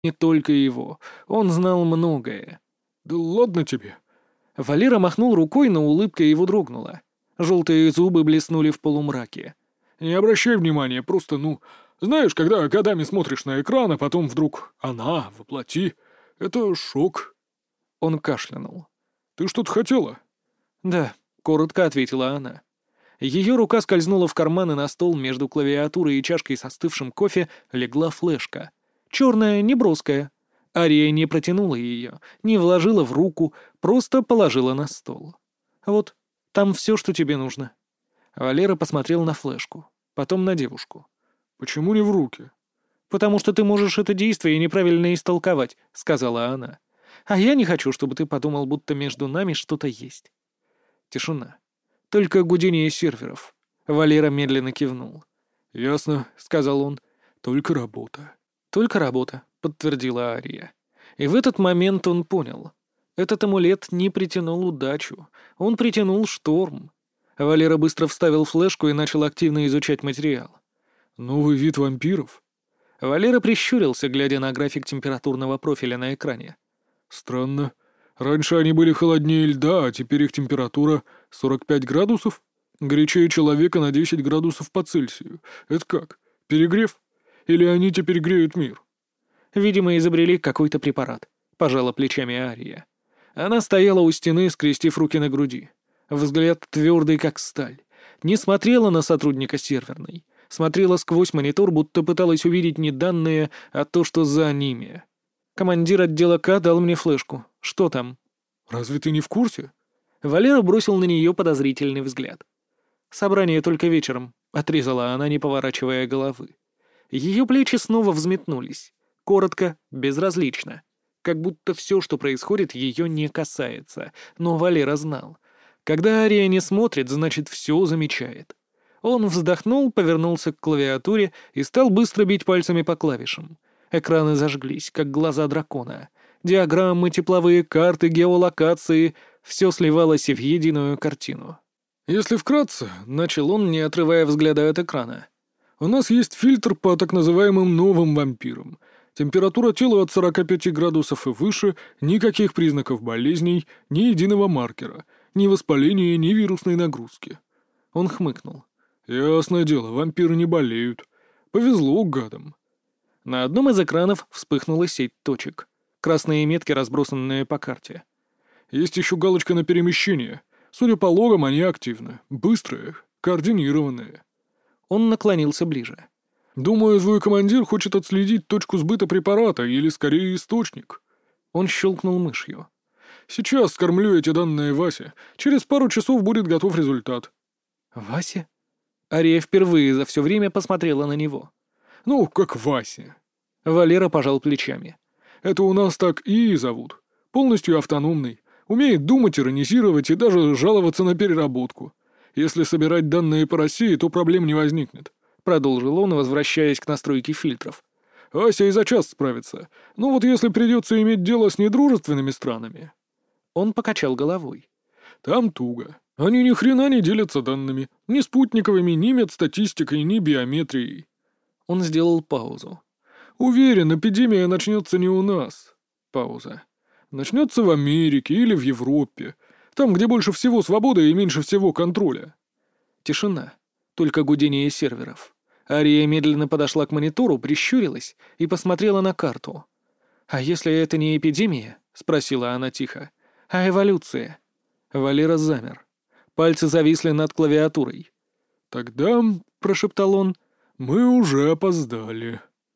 не только его. Он знал многое. «Да ладно тебе». Валера махнул рукой, но улыбка его дрогнула. Желтые зубы блеснули в полумраке. «Не обращай внимания, просто, знаешь, когда годами смотришь на экран, а потом вдруг она воплоти, это шок». Он кашлянул. «Ты что-то хотела?» «Да», — коротко ответила она. Ее рука скользнула в карман, и на стол между клавиатурой и чашкой с остывшим кофе легла флешка. Черная, неброская. Ария не протянула ее, не вложила в руку, просто положила на стол. «Вот, там все, что тебе нужно». Валера посмотрел на флешку, потом на девушку. «Почему не в руки?» «Потому что ты можешь это действие неправильно истолковать», — сказала она. «А я не хочу, чтобы ты подумал, будто между нами что-то есть». Тишина. Только гудение серверов. Валера медленно кивнул. «Ясно», — сказал он. «Только работа». «Только работа», — подтвердила Ария. И в этот момент он понял. Этот амулет не притянул удачу. Он притянул шторм. Валера быстро вставил флешку и начал активно изучать материал. «Новый вид вампиров?» Валера прищурился, глядя на график температурного профиля на экране. «Странно. Раньше они были холоднее льда, а теперь их температура 45 градусов? Горячее человека на 10 градусов по Цельсию. Это как? Перегрев? Или они теперь греют мир?» Видимо, изобрели какой-то препарат. Пожала плечами Ария. Она стояла у стены, скрестив руки на груди. Взгляд твердый, как сталь. Не смотрела на сотрудника серверной. Смотрела сквозь монитор, будто пыталась увидеть не данные, а то, что за ними. Командир отдела К дал мне флешку. Что там? «Разве ты не в курсе?» Валера бросил на нее подозрительный взгляд. «Собрание только вечером», — отрезала она, не поворачивая головы. Ее плечи снова взметнулись. Коротко, безразлично. Как будто все, что происходит, ее не касается. Но Валера знал. Когда Ария не смотрит, значит, все замечает. Он вздохнул, повернулся к клавиатуре и стал быстро бить пальцами по клавишам. Экраны зажглись, как глаза дракона. Диаграммы, тепловые карты, геолокации — все сливалось в единую картину. «Если вкратце», — начал он, не отрывая взгляда от экрана, «у нас есть фильтр по так называемым новым вампирам. Температура тела от 45 градусов и выше, никаких признаков болезней, ни единого маркера, ни воспаления, ни вирусной нагрузки». Он хмыкнул. «Ясное дело, вампиры не болеют. Повезло гадам». На одном из экранов вспыхнула сеть точек. Красные метки, разбросанные по карте. «Есть еще галочка на перемещение. Судя по логам, они активны, быстрые, координированные». Он наклонился ближе. «Думаю, твой командир хочет отследить точку сбыта препарата, или скорее источник». Он щелкнул мышью. «Сейчас скормлю эти данные Васе. Через пару часов будет готов результат». «Вася?» Ария впервые за все время посмотрела на него. «Ну, как Вася». Валера пожал плечами. «Это у нас так и зовут. Полностью автономный. Умеет думать, иронизировать и даже жаловаться на переработку. Если собирать данные по России, то проблем не возникнет», — продолжил он, возвращаясь к настройке фильтров. «Ася и за час справится. Ну вот если придется иметь дело с недружественными странами». Он покачал головой. «Там туго. Они ни хрена не делятся данными. Ни спутниковыми, ни медстатистикой, ни биометрией». Он сделал паузу. «Уверен, эпидемия начнется не у нас». Пауза. «Начнется в Америке или в Европе. Там, где больше всего свободы и меньше всего контроля». Тишина. Только гудение серверов. Ария медленно подошла к монитору, прищурилась и посмотрела на карту. «А если это не эпидемия?» — спросила она тихо. «А эволюция?» Валера замер. Пальцы зависли над клавиатурой. «Тогда», — прошептал он, — «мы уже опоздали».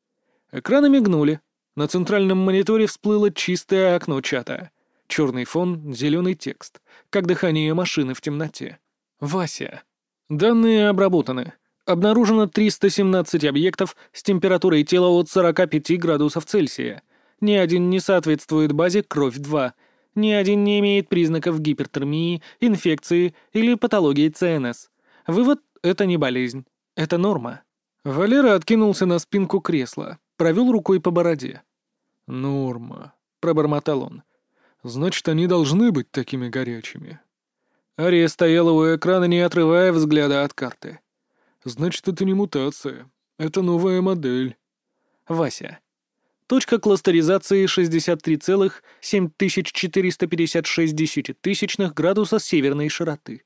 Экраны мигнули. На центральном мониторе всплыло чистое окно чата. Черный фон, зеленый текст. Как дыхание машины в темноте. Вася. Данные обработаны. Обнаружено 317 объектов с температурой тела от 45 градусов Цельсия. Ни один не соответствует базе кровь-2. Ни один не имеет признаков гипертермии, инфекции или патологии ЦНС. Вывод — это не болезнь. Это норма. Валера откинулся на спинку кресла, провел рукой по бороде. «Норма», — пробормотал он. «Значит, они должны быть такими горячими». Ария стояла у экрана, не отрывая взгляда от карты. «Значит, это не мутация. Это новая модель». Вася. Точка кластеризации 63,7456 градуса северной широты.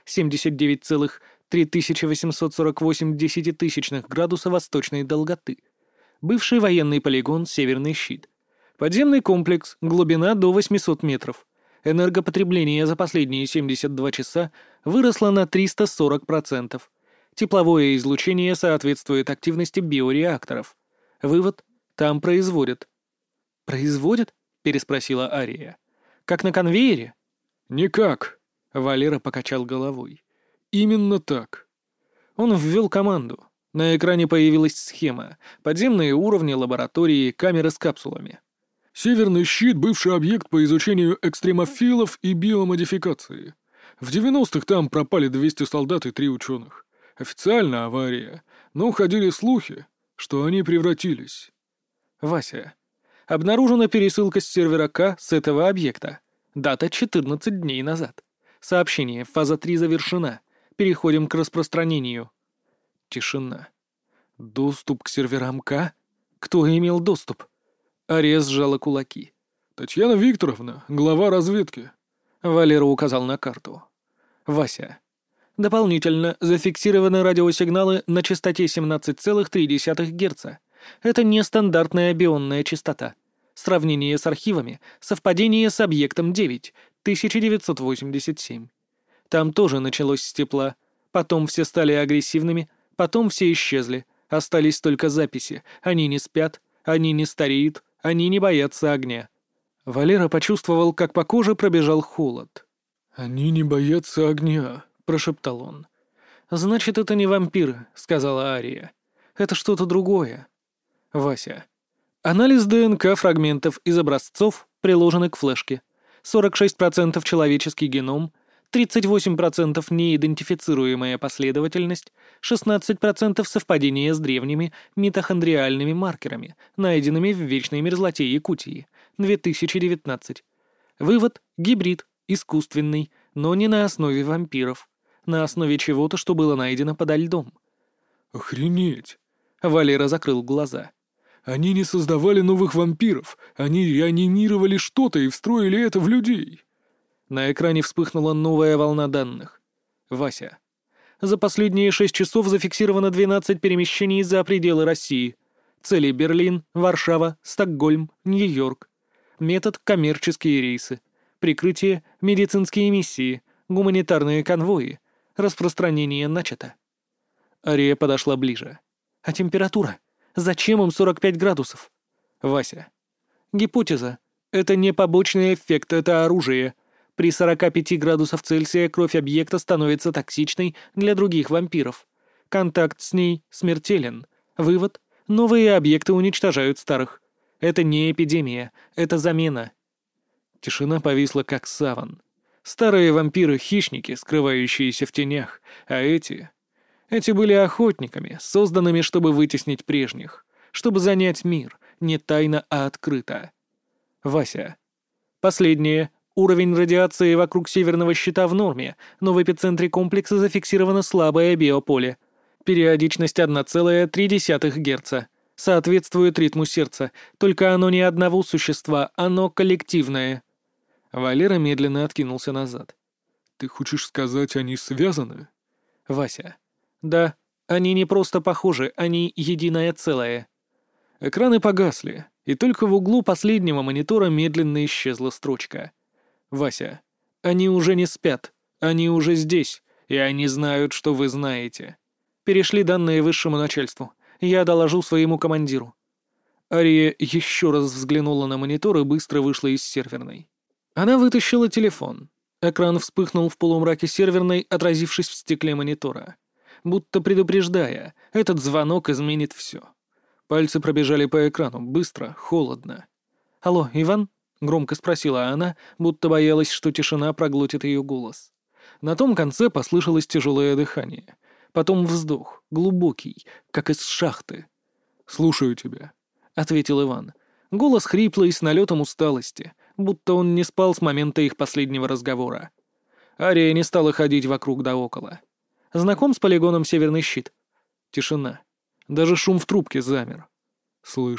79,3848 градуса восточной долготы. Бывший военный полигон «Северный щит». Подземный комплекс, глубина до 800 метров. Энергопотребление за последние 72 часа выросло на 340%. Тепловое излучение соответствует активности биореакторов. Вывод — там производят. «Производят?» — переспросила Ария. «Как на конвейере?» «Никак», — Валера покачал головой. «Именно так». Он ввел команду. На экране появилась схема. Подземные уровни, лаборатории, камеры с капсулами. «Северный щит — бывший объект по изучению экстремофилов и биомодификации. В 90-х там пропали 200 солдат и 3 ученых. Официально авария, но ходили слухи, что они превратились». Вася. Обнаружена пересылка с сервера К с этого объекта. Дата 14 дней назад. Сообщение. Фаза 3 завершена. Переходим к распространению. Тишина. Доступ к серверам К? Кто имел доступ? Ария сжала кулаки. «Татьяна Викторовна, глава разведки». Валера указал на карту. Вася. Дополнительно зафиксированы радиосигналы на частоте 17,3 Гц. Это нестандартная бионная частота. Сравнение с архивами, совпадение с объектом 9, 1987. Там тоже началось с тепла. Потом все стали агрессивными, потом все исчезли. Остались только записи. Они не спят, они не стареют, они не боятся огня. Валера почувствовал, как по коже пробежал холод. «Они не боятся огня», — прошептал он. «Значит, это не вампиры», — сказала Ария. «Это что-то другое». Вася. Анализ ДНК фрагментов из образцов приложены к флешке. 46% человеческий геном, 38% неидентифицируемая последовательность, 16% совпадение с древними митохондриальными маркерами, найденными в вечной мерзлоте Якутии, 2019. Вывод — гибрид, искусственный, но не на основе вампиров, на основе чего-то, что было найдено подо льдом. «Охренеть!» Валера закрыл глаза. «Они не создавали новых вампиров, они реанимировали что-то и встроили это в людей». На экране вспыхнула новая волна данных. Вася. За последние 6 часов зафиксировано 12 перемещений за пределы России. Цели: Берлин, Варшава, Стокгольм, Нью-Йорк. Метод: коммерческие рейсы. Прикрытие: медицинские миссии, гуманитарные конвои. Распространение начато. Ария подошла ближе. А температура? Зачем им 45 градусов? Вася. Гипотеза. Это не побочный эффект, это оружие. При 45 градусах Цельсия кровь объекта становится токсичной для других вампиров. Контакт с ней смертелен. Вывод: новые объекты уничтожают старых. Это не эпидемия, это замена. Тишина повисла как саван. Старые вампиры — хищники, скрывающиеся в тенях, а эти были охотниками, созданными, чтобы вытеснить прежних, чтобы занять мир, не тайно, а открыто. Вася. Последнее. Уровень радиации вокруг северного щита в норме, но в эпицентре комплекса зафиксировано слабое биополе. Периодичность 1,3 Гц. Соответствует ритму сердца, только оно не одного существа, оно коллективное. Валера медленно откинулся назад. «Ты хочешь сказать, они связаны?» Вася. Да, они не просто похожи, они единое целое. Экраны погасли, и только в углу последнего монитора медленно исчезла строчка. Вася. Они уже не спят, они уже здесь, и они знают, что вы знаете. Перешли данные высшему начальству. Я доложу своему командиру. Ария еще раз взглянула на монитор и быстро вышла из серверной. Она вытащила телефон. Экран вспыхнул в полумраке серверной, отразившись в стекле монитора. Будто предупреждая, этот звонок изменит все. Пальцы пробежали по экрану, быстро, холодно. «Алло, Иван?» — громко спросила она, будто боялась, что тишина проглотит ее голос. На том конце послышалось тяжелое дыхание. Потом вздох, глубокий, как из шахты. «Слушаю тебя», — ответил Иван. Голос хриплый, с налетом усталости, будто он не спал с момента их последнего разговора. Ария не стала ходить вокруг да около. «Знаком с полигоном «Северный щит»?» Тишина. Даже шум в трубке замер. «Слышал.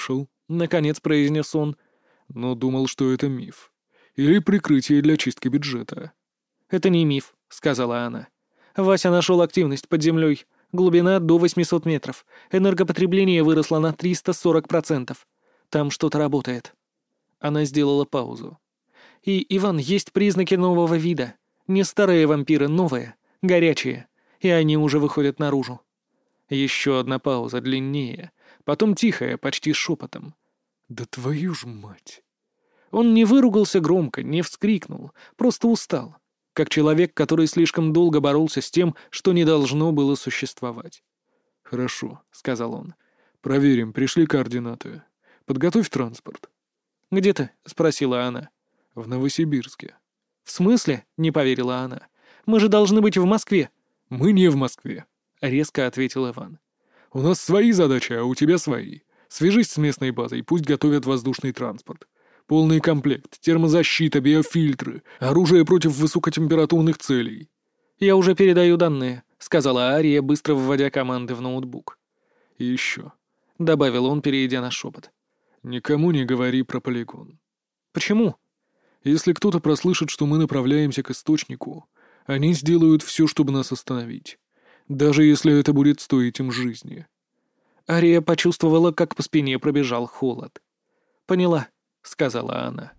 наконец произнес он. Но думал, что это миф. Или прикрытие для чистки бюджета. «Это не миф», — сказала она. «Вася нашел активность под землей. Глубина до 800 метров. Энергопотребление выросло на 340%. Там что-то работает». Она сделала паузу. «И, Иван, есть признаки нового вида. Не старые вампиры, новые, горячие. И они уже выходят наружу». Еще одна пауза, длиннее. Потом тихая, почти шепотом. «Да твою ж мать!» Он не выругался громко, не вскрикнул, просто устал. Как человек, который слишком долго боролся с тем, что не должно было существовать. «Хорошо», — сказал он. «Проверим, пришли координаты. Подготовь транспорт». «Где ты?» — спросила она. «В Новосибирске». «В смысле?» — не поверила она. «Мы же должны быть в Москве». «Мы не в Москве», — резко ответил Иван. «У нас свои задачи, а у тебя свои. Свяжись с местной базой, пусть готовят воздушный транспорт. Полный комплект, термозащита, биофильтры, оружие против высокотемпературных целей». «Я уже передаю данные», — сказала Ария, быстро вводя команды в ноутбук. «И еще», — добавил он, перейдя на шепот. «Никому не говори про полигон». «Почему?» «Если кто-то прослышит, что мы направляемся к источнику, они сделают все, чтобы нас остановить. Даже если это будет стоить им жизни». Ария почувствовала, как по спине пробежал холод. «Поняла», — сказала она.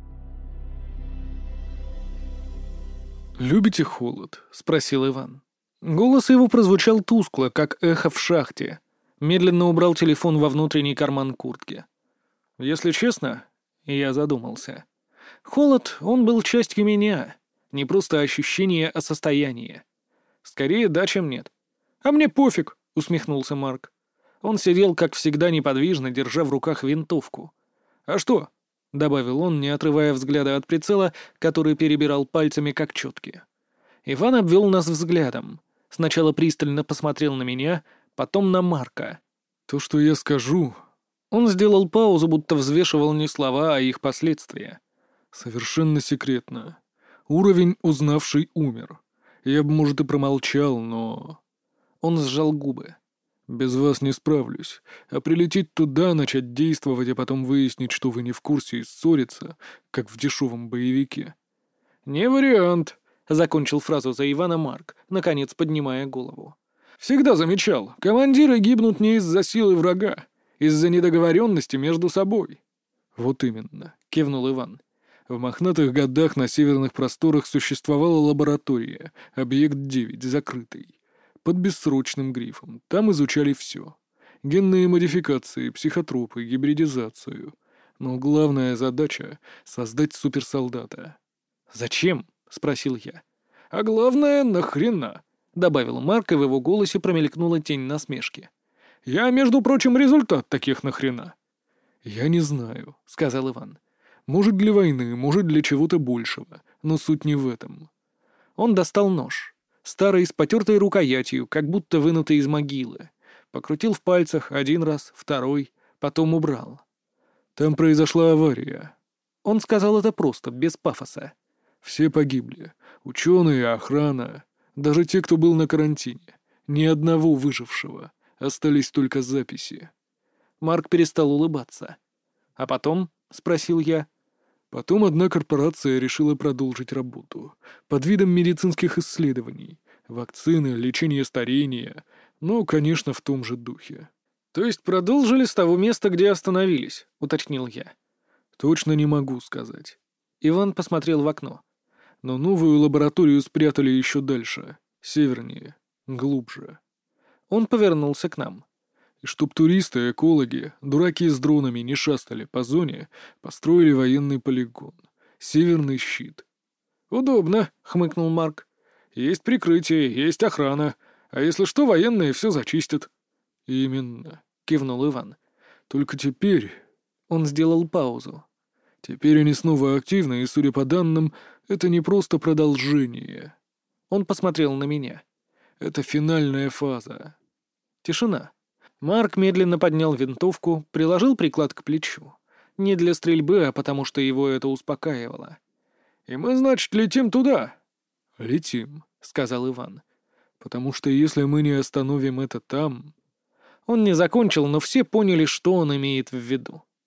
«Любите холод?» — спросил Иван. Голос его прозвучал тускло, как эхо в шахте. Медленно убрал телефон во внутренний карман куртки. «Если честно...» — я задумался. «Холод, он был частью меня. Не просто ощущение, а состояние. Скорее да, чем нет». «А мне пофиг», — усмехнулся Марк. Он сидел, как всегда, неподвижно, держа в руках винтовку. «А что?» — добавил он, не отрывая взгляда от прицела, который перебирал пальцами, как четки. Иван обвел нас взглядом. Сначала пристально посмотрел на меня, потом на Марка. «То, что я скажу...» Он сделал паузу, будто взвешивал не слова, а их последствия. «Совершенно секретно. Уровень узнавший умер. Я бы, может, и промолчал, но...» Он сжал губы. «Без вас не справлюсь. А прилететь туда, начать действовать, а потом выяснить, что вы не в курсе и ссориться, как в дешевом боевике». «Не вариант», — закончил фразу за Ивана Марк, наконец поднимая голову. «Всегда замечал, командиры гибнут не из-за силы врага, из-за недоговоренности между собой». «Вот именно», — кивнул Иван. «В мохнатых годах на северных просторах существовала лаборатория, объект 9, закрытый, под бессрочным грифом. Там изучали все. Генные модификации, психотропы, гибридизацию. Но главная задача — создать суперсолдата». «Зачем?» — спросил я. «А главное, нахрена?» — добавил Марк, и в его голосе промелькнула тень насмешки. «Я, между прочим, результат таких нахрена». «Я не знаю», — сказал Иван. «Может, для войны, может, для чего-то большего, но суть не в этом». Он достал нож. Старый, с потертой рукоятью, как будто вынутый из могилы. Покрутил в пальцах один раз, второй, потом убрал. «Там произошла авария». Он сказал это просто, без пафоса. «Все погибли. Ученые, охрана, даже те, кто был на карантине. Ни одного выжившего. Остались только записи». Марк перестал улыбаться. «А потом?» — спросил я. Потом одна корпорация решила продолжить работу. Под видом медицинских исследований. Вакцины, лечение старения. Но, конечно, в том же духе. «То есть продолжили с того места, где остановились?» — уточнил я. «Точно не могу сказать». Иван посмотрел в окно. «Но новую лабораторию спрятали еще дальше. Севернее. Глубже». Он повернулся к нам. И чтоб туристы, экологи, дураки с дронами не шастали по зоне, построили военный полигон. Северный щит. «Удобно», — хмыкнул Марк. «Есть прикрытие, есть охрана. А если что, военные все зачистят». «Именно», — кивнул Иван. «Только теперь...» Он сделал паузу. «Теперь они снова активны, и, судя по данным, это не просто продолжение». Он посмотрел на меня. «Это финальная фаза». Тишина. Марк медленно поднял винтовку, приложил приклад к плечу. Не для стрельбы, а потому что его это успокаивало. «И мы, значит, летим туда?» «Летим», — сказал Иван. «Потому что если мы не остановим это там...» Он не закончил, но все поняли, что он имеет в виду.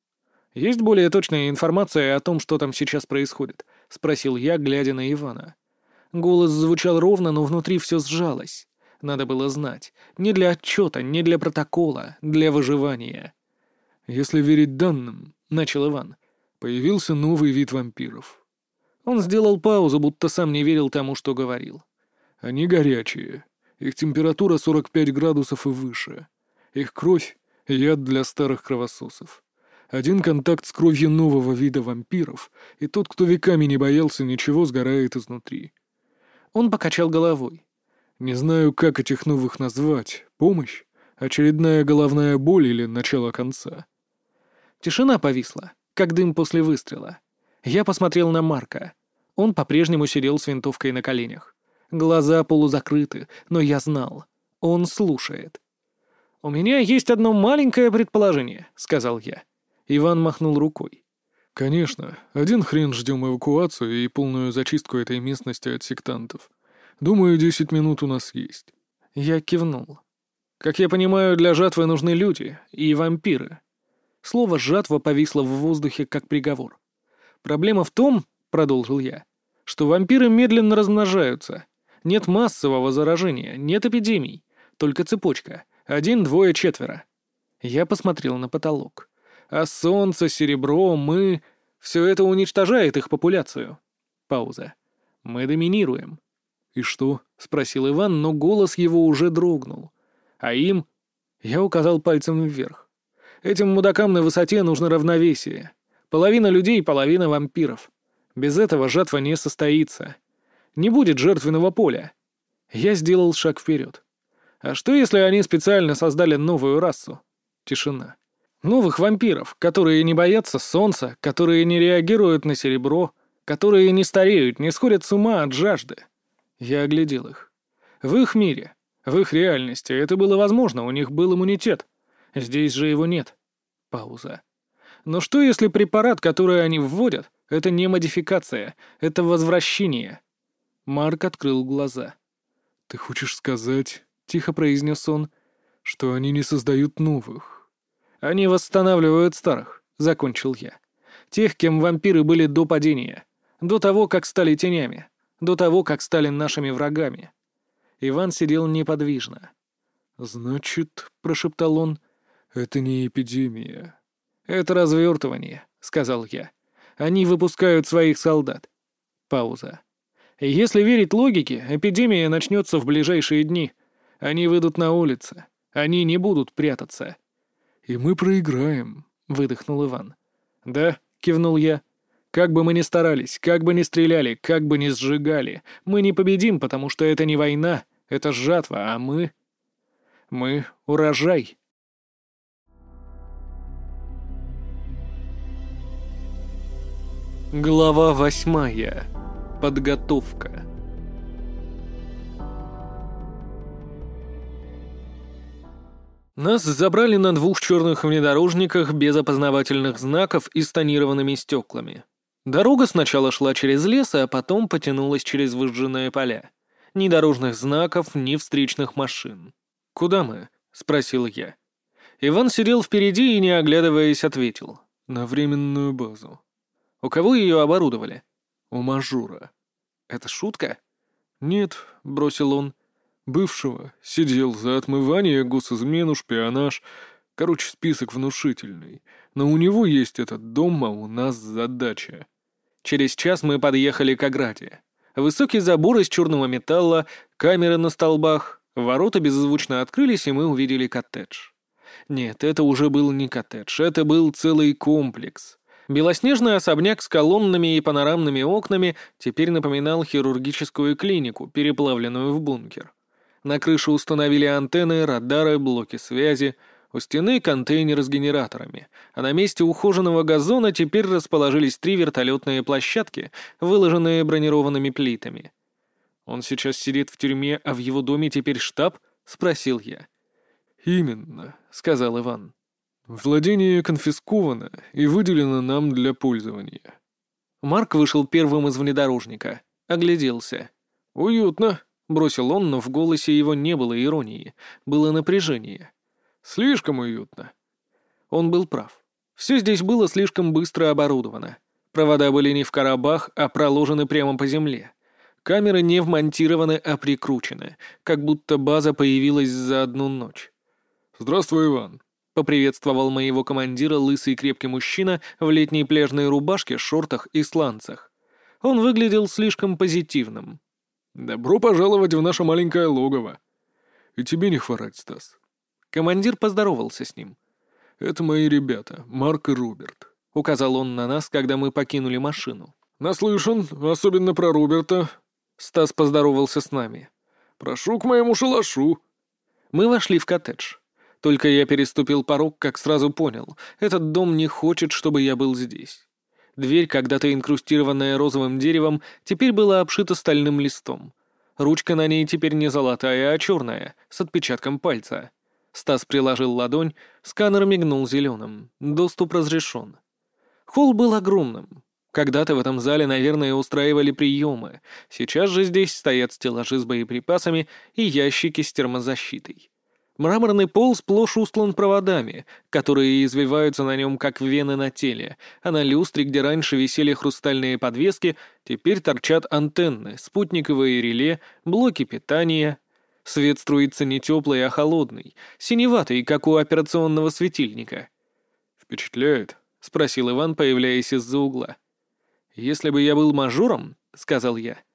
«Есть более точная информация о том, что там сейчас происходит?» — спросил я, глядя на Ивана. Голос звучал ровно, но внутри все сжалось. Надо было знать. Не для отчета, не для протокола, для выживания. «Если верить данным», — начал Иван. — «появился новый вид вампиров. Он сделал паузу, будто сам не верил тому, что говорил. Они горячие. Их температура 45 градусов и выше. Их кровь — яд для старых кровососов. Один контакт с кровью нового вида вампиров, и тот, кто веками не боялся ничего, сгорает изнутри. Он покачал головой. Не знаю, как этих новых назвать. Помощь? Очередная головная боль или начало конца? Тишина повисла, как дым после выстрела. Я посмотрел на Марка. Он по-прежнему сидел с винтовкой на коленях. Глаза полузакрыты, но я знал. Он слушает. «У меня есть одно маленькое предположение», — сказал я. Иван махнул рукой. «Конечно. Один хрен ждем эвакуацию и полную зачистку этой местности от сектантов. Думаю, 10 минут у нас есть». Я кивнул. «Как я понимаю, для жатвы нужны люди и вампиры». Слово «жатва» повисло в воздухе, как приговор. «Проблема в том, — продолжил я, — что вампиры медленно размножаются. Нет массового заражения, нет эпидемий, только цепочка. 1, 2, 4. Я посмотрел на потолок. А солнце, серебро, мы... Все это уничтожает их популяцию. Пауза. Мы доминируем. «И что?» — спросил Иван, но голос его уже дрогнул. «А им...» — я указал пальцем вверх. «Этим мудакам на высоте нужно равновесие. Половина людей, половина вампиров. Без этого жатва не состоится. Не будет жертвенного поля». Я сделал шаг вперед. «А что, если они специально создали новую расу?» Тишина. «Новых вампиров, которые не боятся солнца, которые не реагируют на серебро, которые не стареют, не сходят с ума от жажды». Я оглядел их. В их мире, в их реальности это было возможно, у них был иммунитет. Здесь же его нет. Пауза. Но что, если препарат, который они вводят, это не модификация, это возвращение? Марк открыл глаза. «Ты хочешь сказать, — тихо произнес он, — что они не создают новых?» «Они восстанавливают старых», — закончил я. «Тех, кем вампиры были до падения, до того, как стали тенями, до того, как стали нашими врагами». Иван сидел неподвижно. «Значит, — прошептал он, — это не эпидемия». «Это развертывание», — сказал я. «Они выпускают своих солдат». Пауза. «Если верить логике, эпидемия начнется в ближайшие дни. Они выйдут на улицы. Они не будут прятаться». «И мы проиграем», — выдохнул Иван. «Да», — кивнул я. «Как бы мы ни старались, как бы ни стреляли, как бы ни сжигали, мы не победим, потому что это не война, это жатва, а мы... мы — урожай». Глава 8. Подготовка. Нас забрали на 2 черных внедорожниках без опознавательных знаков и с тонированными стеклами. Дорога сначала шла через лес, а потом потянулась через выжженные поля. Ни дорожных знаков, ни встречных машин. «Куда мы?» — спросил я. Иван сидел впереди и, не оглядываясь, ответил. «На временную базу». «У кого ее оборудовали?» «У мажора». «Это шутка?» «Нет», — бросил он. «Бывшего. Сидел за отмывание, госизмену, шпионаж. Короче, список внушительный. Но у него есть этот дом, а у нас задача». Через час мы подъехали к ограде. Высокий забор из черного металла, камеры на столбах, ворота беззвучно открылись, и мы увидели коттедж. Нет, это уже был не коттедж, это был целый комплекс. Белоснежный особняк с колоннами и панорамными окнами теперь напоминал хирургическую клинику, переплавленную в бункер. На крыше установили антенны, радары, блоки связи. У стены контейнер с генераторами, а на месте ухоженного газона теперь расположились 3 вертолетные площадки, выложенные бронированными плитами. «Он сейчас сидит в тюрьме, а в его доме теперь штаб?» — спросил я. «Именно», — сказал Иван. «Владение конфисковано и выделено нам для пользования». Марк вышел первым из внедорожника. Огляделся. «Уютно», — бросил он, но в голосе его не было иронии, было напряжение. «Слишком уютно». Он был прав. Все здесь было слишком быстро оборудовано. Провода были не в коробах, а проложены прямо по земле. Камеры не вмонтированы, а прикручены, как будто база появилась за одну ночь. «Здравствуй, Иван», — поприветствовал моего командира лысый крепкий мужчина в летней пляжной рубашке, шортах и сланцах. Он выглядел слишком позитивным. «Добро пожаловать в наше маленькое логово. И тебе не хворать, Стас». Командир поздоровался с ним. «Это мои ребята, Марк и Роберт», — указал он на нас, когда мы покинули машину. «Наслышан, особенно про Роберта». Стас поздоровался с нами. «Прошу к моему шалашу». Мы вошли в коттедж. Только я переступил порог, как сразу понял, этот дом не хочет, чтобы я был здесь. Дверь, когда-то инкрустированная розовым деревом, теперь была обшита стальным листом. Ручка на ней теперь не золотая, а черная, с отпечатком пальца. Стас приложил ладонь, сканер мигнул зеленым. Доступ разрешен. Холл был огромным. Когда-то в этом зале, наверное, устраивали приемы. Сейчас же здесь стоят стеллажи с боеприпасами и ящики с термозащитой. Мраморный пол сплошь устлан проводами, которые извиваются на нем, как вены на теле, а на люстре, где раньше висели хрустальные подвески, теперь торчат антенны, спутниковые реле, блоки питания. Свет струится не теплый, а холодный, синеватый, как у операционного светильника. «Впечатляет?» — спросил Иван, появляясь из-за угла. «Если бы я был мажором, — сказал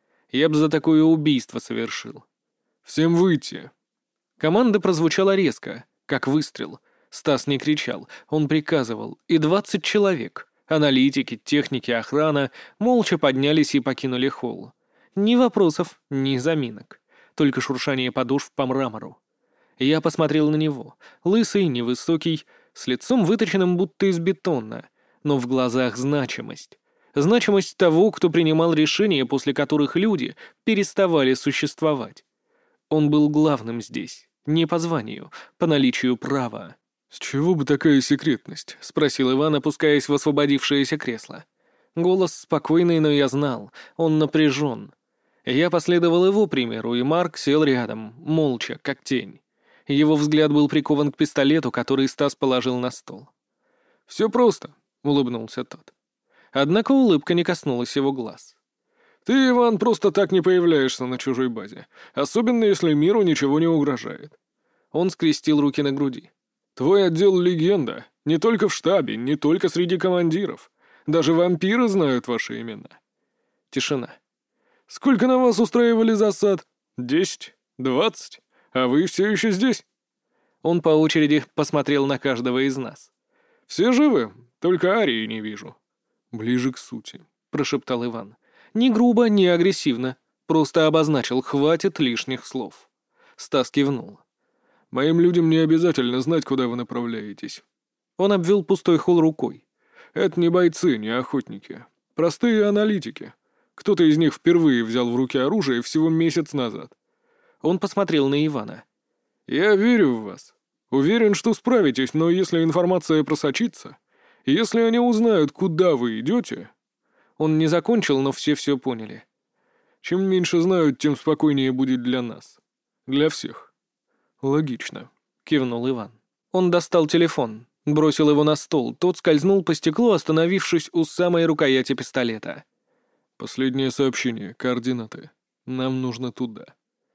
я бы за такое убийство совершил». «Всем выйти!» Команда прозвучала резко, как выстрел. Стас не кричал, он приказывал, и 20 человек, аналитики, техники, охрана, молча поднялись и покинули холл. Ни вопросов, ни заминок, только шуршание подошв по мрамору. Я посмотрел на него, лысый, невысокий, с лицом выточенным будто из бетона, но в глазах значимость. Значимость того, кто принимал решения, после которых люди переставали существовать. Он был главным здесь, не по званию, по наличию права. «С чего бы такая секретность?» — спросил Иван, опускаясь в освободившееся кресло. Голос спокойный, но я знал, он напряжен. Я последовал его примеру, и Марк сел рядом, молча, как тень. Его взгляд был прикован к пистолету, который Стас положил на стол. «Все просто», — улыбнулся тот. Однако улыбка не коснулась его глаз. «Ты, Иван, просто так не появляешься на чужой базе, особенно если миру ничего не угрожает». Он скрестил руки на груди. «Твой отдел — легенда, не только в штабе, не только среди командиров. Даже вампиры знают ваши имена». Тишина. «Сколько на вас устраивали засад? 10? 20? А вы все еще здесь?» Он по очереди посмотрел на каждого из нас. «Все живы? Только Арии не вижу». «Ближе к сути», — прошептал Иван. Не грубо, не агрессивно. Просто обозначил, хватит лишних слов. Стас кивнул. «Моим людям не обязательно знать, куда вы направляетесь». Он обвел пустой холл рукой. «Это не бойцы, не охотники. Простые аналитики. Кто-то из них впервые взял в руки оружие всего месяц назад». Он посмотрел на Ивана. «Я верю в вас. Уверен, что справитесь, но если информация просочится, если они узнают, куда вы идете...» Он не закончил, но все поняли. «Чем меньше знают, тем спокойнее будет для нас. Для всех». «Логично», — кивнул Иван. Он достал телефон, бросил его на стол. Тот скользнул по стеклу, остановившись у самой рукояти пистолета. «Последнее сообщение, координаты. Нам нужно туда».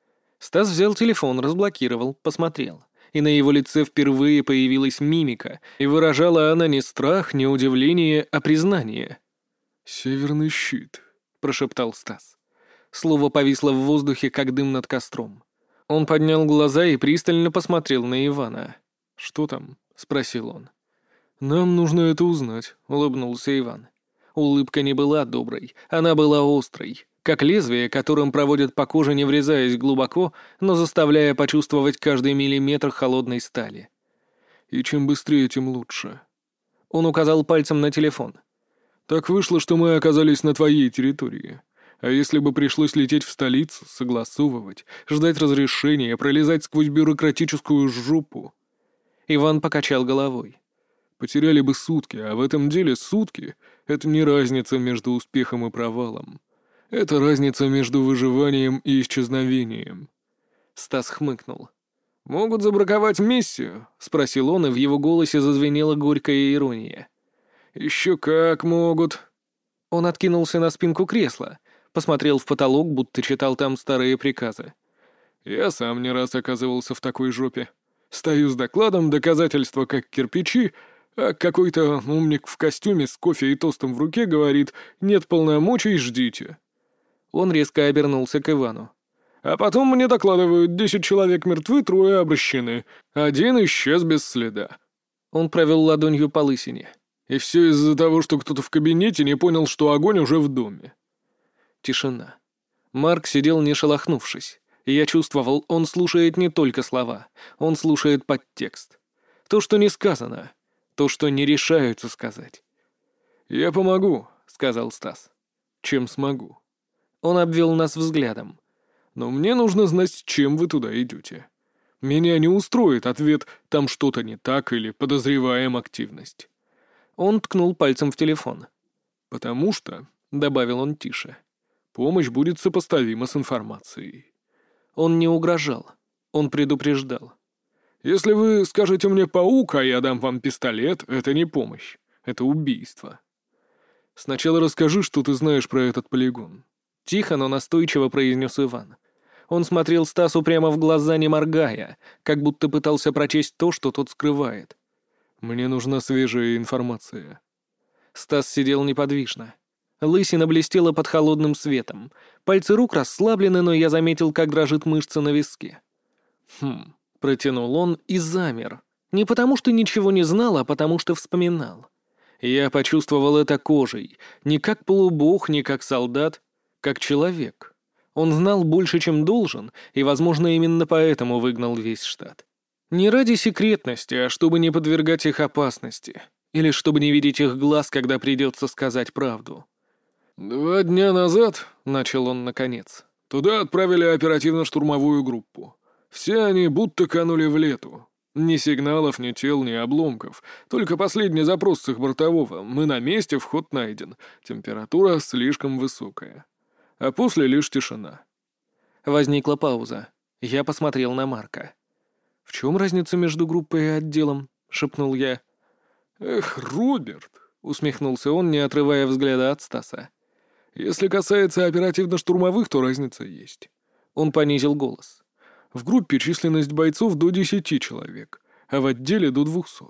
Стас взял телефон, разблокировал, посмотрел. И на его лице впервые появилась мимика, и выражала она не страх, не удивление, а признание. «Северный щит», — прошептал Стас. Слово повисло в воздухе, как дым над костром. Он поднял глаза и пристально посмотрел на Ивана. «Что там?» — спросил он. «Нам нужно это узнать», — улыбнулся Иван. Улыбка не была доброй, она была острой, как лезвие, которым проводят по коже, не врезаясь глубоко, но заставляя почувствовать каждый миллиметр холодной стали. «И чем быстрее, тем лучше». Он указал пальцем на телефон. «Так вышло, что мы оказались на твоей территории. А если бы пришлось лететь в столицу, согласовывать, ждать разрешения, пролезать сквозь бюрократическую жопу?» Иван покачал головой. «Потеряли бы сутки, а в этом деле сутки — это не разница между успехом и провалом. Это разница между выживанием и исчезновением». Стас хмыкнул. «Могут забраковать миссию?» — спросил он, и в его голосе зазвенела горькая ирония. «Еще как могут». Он откинулся на спинку кресла, посмотрел в потолок, будто читал там старые приказы. «Я сам не раз оказывался в такой жопе. Стою с докладом, доказательства как кирпичи, а какой-то умник в костюме с кофе и тостом в руке говорит: «Нет полномочий, ждите». Он резко обернулся к Ивану. А потом мне докладывают: 10 человек мертвы, 3 обращены. 1 исчез без следа. Он провел ладонью по лысине. И все из-за того, что кто-то в кабинете не понял, что огонь уже в доме. Тишина. Марк сидел не шелохнувшись, и я чувствовал, он слушает не только слова, он слушает подтекст. То, что не сказано, то, что не решаются сказать. «Я помогу», — сказал Стас. «Чем смогу». Он обвел нас взглядом. «Но мне нужно знать, с чем вы туда идете. Меня не устроит ответ «там что-то не так» или «подозреваем активность». Он ткнул пальцем в телефон. «Потому что», — добавил он тише, — «помощь будет сопоставима с информацией». Он не угрожал, он предупреждал. «Если вы скажете мне «паук», а я дам вам пистолет, это не помощь, это убийство. Сначала расскажи, что ты знаешь про этот полигон». Тихо, но настойчиво произнес Иван. Он смотрел Стасу прямо в глаза, не моргая, как будто пытался прочесть то, что тот скрывает. «Мне нужна свежая информация». Стас сидел неподвижно. Лысина блестела под холодным светом. Пальцы рук расслаблены, но я заметил, как дрожит мышца на виске. «Хм», — протянул он и замер. Не потому, что ничего не знал, а потому, что вспоминал. Я почувствовал это кожей. Не как полубог, не как солдат, как человек. Он знал больше, чем должен, и, возможно, именно поэтому выгнал весь штат. Не ради секретности, а чтобы не подвергать их опасности. Или чтобы не видеть их глаз, когда придется сказать правду. 2 дня назад, — начал он наконец, — туда отправили оперативно-штурмовую группу. Все они будто канули в лету. Ни сигналов, ни тел, ни обломков. Только последний запрос с их бортового. Мы на месте, вход найден. Температура слишком высокая. А после лишь тишина. Возникла пауза. Я посмотрел на Марка. «В чем разница между группой и отделом?» — шепнул я. «Эх, Роберт!» — усмехнулся он, не отрывая взгляда от Стаса. «Если касается оперативно-штурмовых, то разница есть». Он понизил голос. «В группе численность бойцов до 10 человек, а в отделе до 200».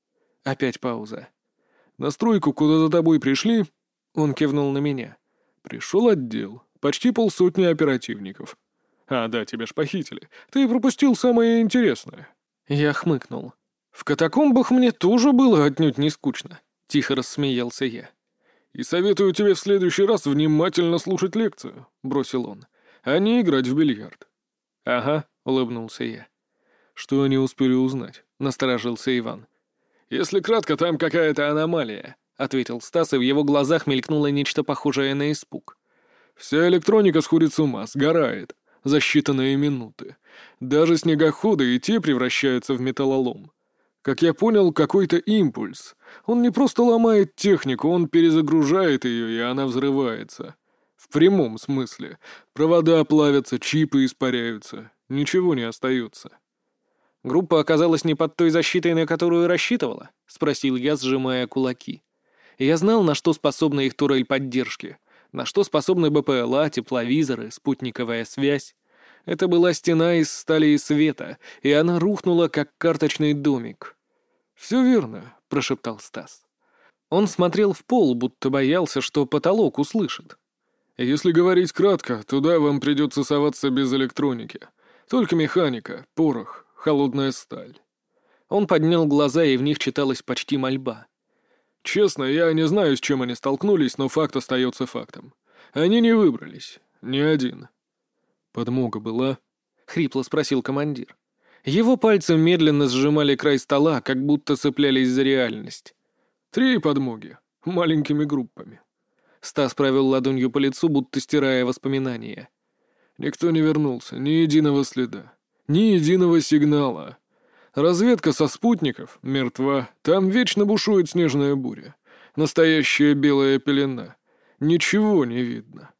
Опять пауза. «На стройку, куда за тобой пришли...» — он кивнул на меня. «Пришел отдел. Почти 150 оперативников. А, да, тебя ж похитили. Ты пропустил самое интересное». Я хмыкнул. «В катакомбах мне тоже было отнюдь не скучно», — тихо рассмеялся я. «И советую тебе в следующий раз внимательно слушать лекцию», — бросил он, — «а не играть в бильярд». «Ага», — улыбнулся я. «Что они успели узнать?» — насторожился Иван. «Если кратко, там какая-то аномалия», — ответил Стас, и в его глазах мелькнуло нечто похожее на испуг. «Вся электроника сходит с ума, сгорает. За считанные минуты. Даже снегоходы и те превращаются в металлолом. Как я понял, какой-то импульс. Он не просто ломает технику, он перезагружает ее, и она взрывается. В прямом смысле. Провода плавятся, чипы испаряются. Ничего не остается». «Группа оказалась не под той защитой, на которую рассчитывала?» — спросил я, сжимая кулаки. Я знал, на что способна их турель поддержки. На что способны БПЛА, тепловизоры, спутниковая связь. Это была стена из стали и света, и она рухнула, как карточный домик. «Все верно», — прошептал Стас. Он смотрел в пол, будто боялся, что потолок услышит. «Если говорить кратко, туда вам придется соваться без электроники. Только механика, порох, холодная сталь». Он поднял глаза, и в них читалась почти мольба. «Честно, я не знаю, с чем они столкнулись, но факт остается фактом. Они не выбрались. Ни один». «Подмога была?» — хрипло спросил командир. Его пальцы медленно сжимали край стола, как будто цеплялись за реальность. 3 подмоги. Маленькими группами». Стас провел ладонью по лицу, будто стирая воспоминания. «Никто не вернулся. Ни единого следа. Ни единого сигнала. Разведка со спутников мертва. Там вечно бушует снежная буря. Настоящая белая пелена. Ничего не видно».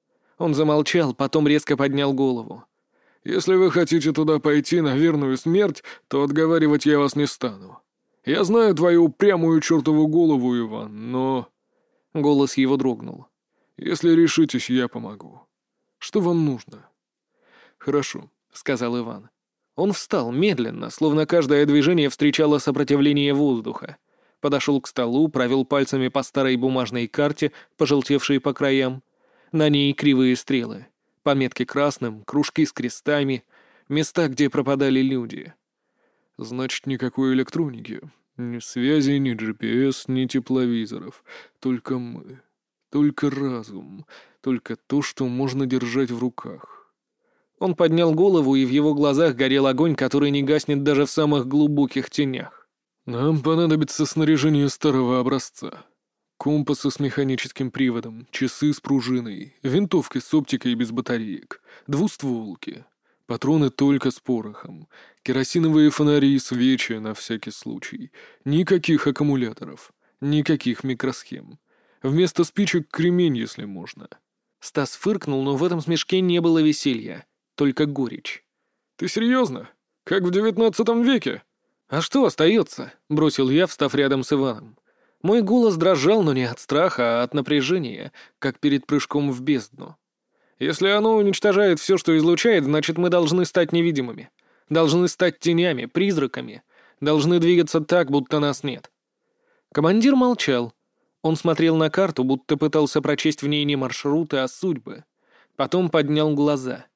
Он замолчал, потом резко поднял голову. «Если вы хотите туда пойти на верную смерть, то отговаривать я вас не стану. Я знаю твою упрямую чертову голову, Иван, но...» Голос его дрогнул. «Если решитесь, я помогу. Что вам нужно?» «Хорошо», — сказал Иван. Он встал медленно, словно каждое движение встречало сопротивление воздуха. Подошел к столу, провел пальцами по старой бумажной карте, пожелтевшей по краям. На ней кривые стрелы, пометки красным, кружки с крестами, места, где пропадали люди. «Значит, никакой электроники. Ни связи, ни GPS, ни тепловизоров. Только мы. Только разум. Только то, что можно держать в руках». Он поднял голову, и в его глазах горел огонь, который не гаснет даже в самых глубоких тенях. «Нам понадобится снаряжение старого образца. Компасы с механическим приводом, часы с пружиной, винтовки с оптикой без батареек, двустволки, патроны только с порохом, керосиновые фонари и свечи на всякий случай, никаких аккумуляторов, никаких микросхем. Вместо спичек кремень, если можно». Стас фыркнул, но в этом смешке не было веселья, только горечь. «Ты серьезно? Как в 19 веке?» «А что остается?» — бросил я, встав рядом с Иваном. Мой голос дрожал, но не от страха, а от напряжения, как перед прыжком в бездну. «Если оно уничтожает все, что излучает, значит, мы должны стать невидимыми. Должны стать тенями, призраками. Должны двигаться так, будто нас нет». Командир молчал. Он смотрел на карту, будто пытался прочесть в ней не маршруты, а судьбы. Потом поднял глаза.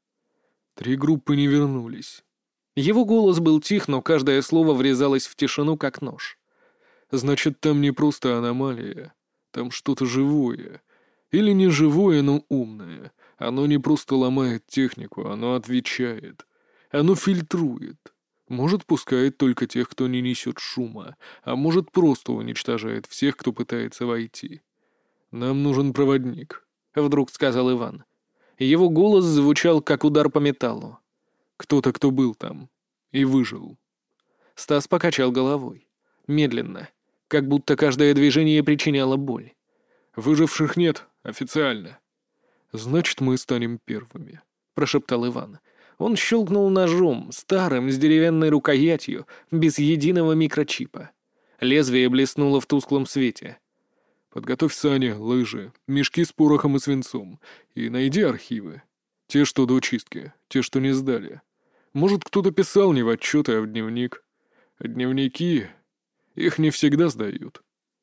3 группы не вернулись. Его голос был тих, но каждое слово врезалось в тишину, как нож. «Значит, там не просто аномалия. Там что-то живое. Или не живое, но умное. Оно не просто ломает технику, оно отвечает. Оно фильтрует. Может, пускает только тех, кто не несет шума, а может, просто уничтожает всех, кто пытается войти. Нам нужен проводник», — вдруг сказал Иван. Его голос звучал, как удар по металлу. «Кто-то, кто был там. И выжил». Стас покачал головой. Медленно. Как будто каждое движение причиняло боль. «Выживших нет, официально. Значит, мы станем первыми», — прошептал Иван. Он щелкнул ножом, старым, с деревянной рукоятью, без единого микрочипа. Лезвие блеснуло в тусклом свете. «Подготовь сани, лыжи, мешки с порохом и свинцом. И найди архивы. Те, что до чистки, те, что не сдали. Может, кто-то писал не в отчеты, а в дневник. Дневники... их не всегда сдают».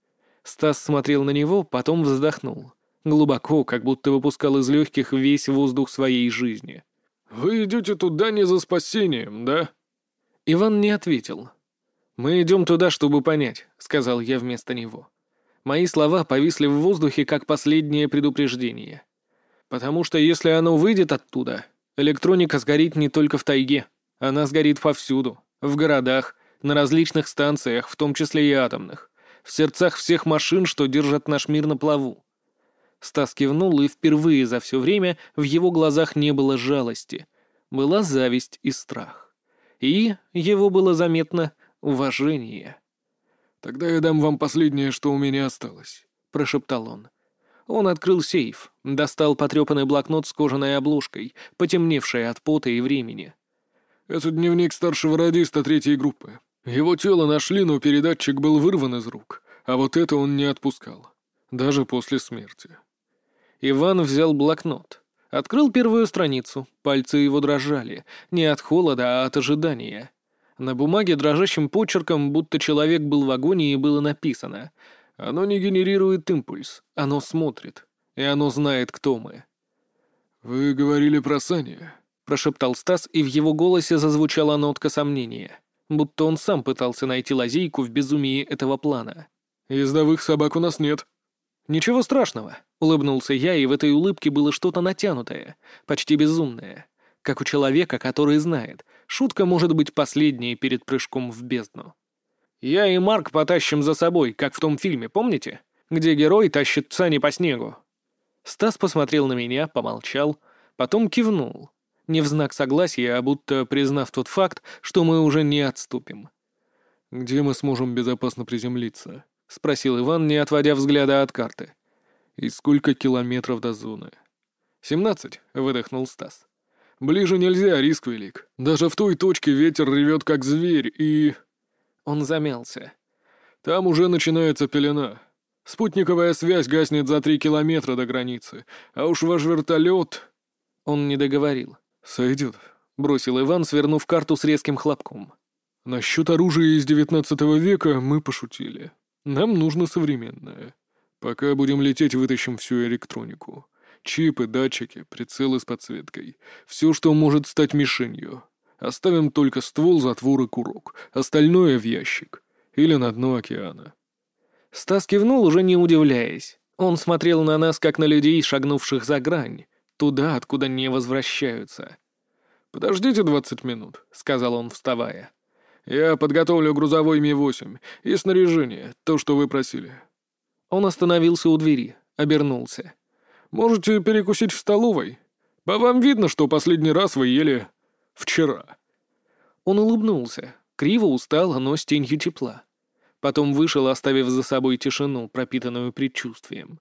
Стас смотрел на него, потом вздохнул. Глубоко, как будто выпускал из легких весь воздух своей жизни. «Вы идете туда не за спасением, да?» Иван не ответил. «Мы идем туда, чтобы понять», — сказал я вместо него. Мои слова повисли в воздухе, как последнее предупреждение. Потому что если оно выйдет оттуда, электроника сгорит не только в тайге. Она сгорит повсюду. В городах, на различных станциях, в том числе и атомных. В сердцах всех машин, что держат наш мир на плаву. Стас кивнул, и впервые за все время в его глазах не было жалости. Была зависть и страх. И, его было заметно, уважение. «Тогда я дам вам последнее, что у меня осталось», — прошептал он. Он открыл сейф, достал потрепанный блокнот с кожаной обложкой, потемневшей от пота и времени. «Это дневник старшего радиста 3-й группы. Его тело нашли, но передатчик был вырван из рук, а вот это он не отпускал. Даже после смерти». Иван взял блокнот. Открыл первую страницу, пальцы его дрожали, не от холода, а от ожидания. На бумаге дрожащим почерком, будто человек был в агонии, было написано: «Оно не генерирует импульс, оно смотрит, и оно знает, кто мы». «Вы говорили про сани», — прошептал Стас, и в его голосе зазвучала нотка сомнения, будто он сам пытался найти лазейку в безумии этого плана. «Ездовых собак у нас нет». «Ничего страшного», — улыбнулся я, и в этой улыбке было что-то натянутое, почти безумное, как у человека, который знает, шутка может быть последней перед прыжком в бездну. «Я и Марк потащим за собой, как в том фильме, помните? Где герой тащит сани по снегу». Стас посмотрел на меня, помолчал, потом кивнул. Не в знак согласия, а будто признав тот факт, что мы уже не отступим. «Где мы сможем безопасно приземлиться?» — спросил Иван, не отводя взгляда от карты. «И сколько километров до зоны?» 17, — выдохнул Стас. «Ближе нельзя, риск велик. Даже в той точке ветер ревет, как зверь, и...» Он замялся. Там уже начинается пелена. Спутниковая связь гаснет за 3 километра до границы, а уж ваш вертолет...» Он не договорил. «Сойдет», — бросил Иван, свернув карту с резким хлопком. «Насчет оружия из 19 века мы пошутили. Нам нужно современное. Пока будем лететь, вытащим всю электронику. Чипы, датчики, прицелы с подсветкой. Все, что может стать мишенью. Оставим только ствол, затвор и курок. Остальное в ящик. Или на дно океана». Стас кивнул, уже не удивляясь. Он смотрел на нас, как на людей, шагнувших за грань. Туда, откуда не возвращаются. «Подождите 20 минут», — сказал он, вставая. «Я подготовлю грузовой Ми-8 и снаряжение, то, что вы просили». Он остановился у двери, обернулся. «Можете перекусить в столовой. По вам видно, что последний раз вы ели вчера». Он улыбнулся, криво, устало, но с тенью тепла. Потом вышел, оставив за собой тишину, пропитанную предчувствием.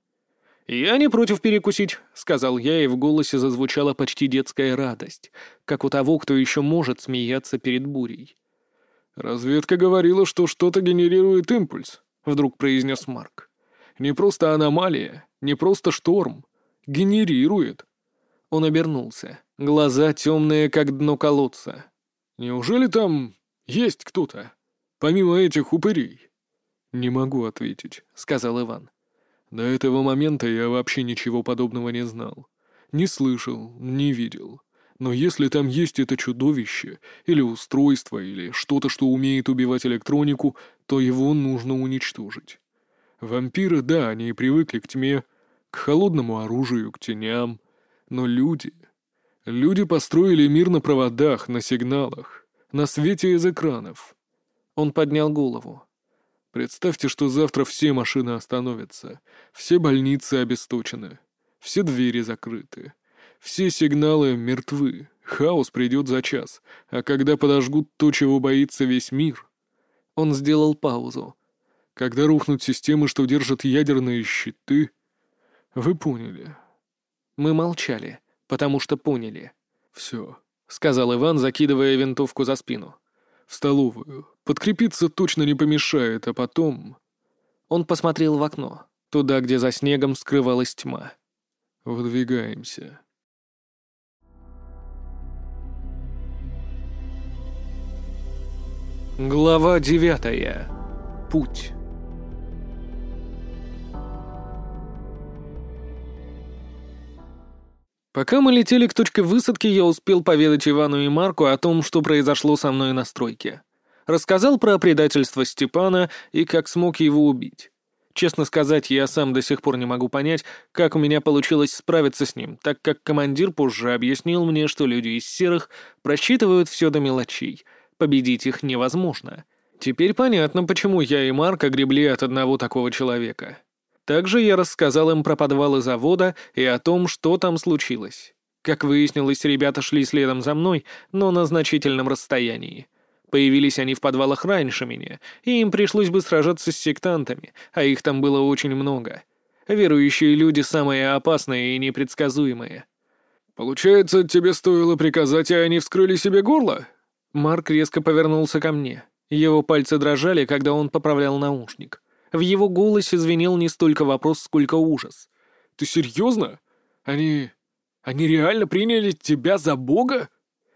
«Я не против перекусить», — сказал я, и в голосе зазвучала почти детская радость, как у того, кто еще может смеяться перед бурей. «Разведка говорила, что что-то генерирует импульс», — вдруг произнес Марк. «Не просто аномалия, не просто шторм. Генерирует». Он обернулся. Глаза темные, как дно колодца. «Неужели там есть кто-то, помимо этих упырей?» «Не могу ответить», — сказал Иван. «До этого момента я вообще ничего подобного не знал. Не слышал, не видел. Но если там есть это чудовище, или устройство, или что-то, что умеет убивать электронику, то его нужно уничтожить. Вампиры, да, они привыкли к тьме, к холодному оружию, к теням. Но люди... Люди построили мир на проводах, на сигналах, на свете из экранов». Он поднял голову. «Представьте, что завтра все машины остановятся, все больницы обесточены, все двери закрыты. Все сигналы мертвы, хаос придет за час, а когда подожгут то, чего боится весь мир...» Он сделал паузу. «Когда рухнут системы, что держат ядерные щиты...» «Вы поняли». Мы молчали, потому что поняли. «Все», — сказал Иван, закидывая винтовку за спину. «В столовую. Подкрепиться точно не помешает, а потом...» Он посмотрел в окно, туда, где за снегом скрывалась тьма. «Выдвигаемся». Глава 9. Путь. Пока мы летели к точке высадки, я успел поведать Ивану и Марку о том, что произошло со мной на стройке. Рассказал про предательство Степана и как смог его убить. Честно сказать, я сам до сих пор не могу понять, как у меня получилось справиться с ним, так как командир позже объяснил мне, что люди из серых просчитывают все до мелочей. Победить их невозможно. Теперь понятно, почему я и Марк огребли от одного такого человека. Также я рассказал им про подвалы завода и о том, что там случилось. Как выяснилось, ребята шли следом за мной, но на значительном расстоянии. Появились они в подвалах раньше меня, и им пришлось бы сражаться с сектантами, а их там было очень много. Верующие люди самые опасные и непредсказуемые. «Получается, тебе стоило приказать, и они вскрыли себе горло?» Марк резко повернулся ко мне. Его пальцы дрожали, когда он поправлял наушник. В его голосе звенел не столько вопрос, сколько ужас. «Ты серьезно? Они реально приняли тебя за бога?»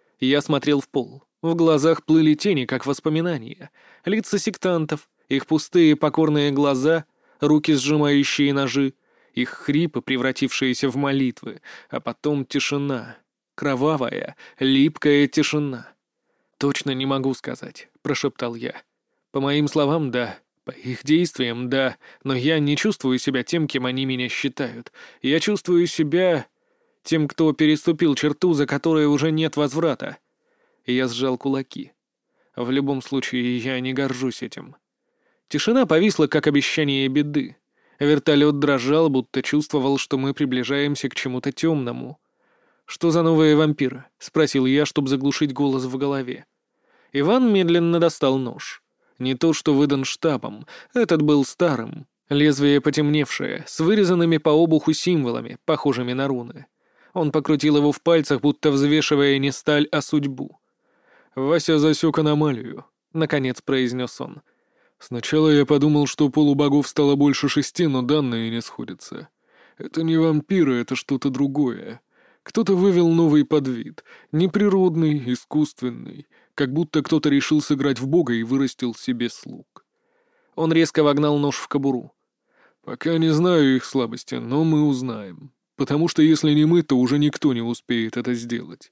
Я смотрел в пол. В глазах плыли тени, как воспоминания. Лица сектантов, их пустые покорные глаза, руки, сжимающие ножи, их хрипы, превратившиеся в молитвы, а потом тишина. Кровавая, липкая тишина. «Точно не могу сказать», — прошептал я. «По моим словам, да. По их действиям, да. Но я не чувствую себя тем, кем они меня считают. Я чувствую себя тем, кто переступил черту, за которой уже нет возврата». Я сжал кулаки. В любом случае, я не горжусь этим. Тишина повисла, как обещание беды. Вертолет дрожал, будто чувствовал, что мы приближаемся к чему-то темному. «Что за новые вампиры?» — спросил я, чтобы заглушить голос в голове. Иван медленно достал нож. Не то, что выдан штабом. Этот был старым. Лезвие потемневшее, с вырезанными по обуху символами, похожими на руны. Он покрутил его в пальцах, будто взвешивая не сталь, а судьбу. «Вася засек аномалию», — наконец произнес он. Сначала я подумал, что полубогов стало больше 6, но данные не сходятся. Это не вампиры, это что-то другое. Кто-то вывел новый подвид, неприродный, искусственный, как будто кто-то решил сыграть в бога и вырастил себе слуг. Он резко вогнал нож в кобуру. Пока не знаю их слабости, но мы узнаем. Потому что если не мы, то уже никто не успеет это сделать.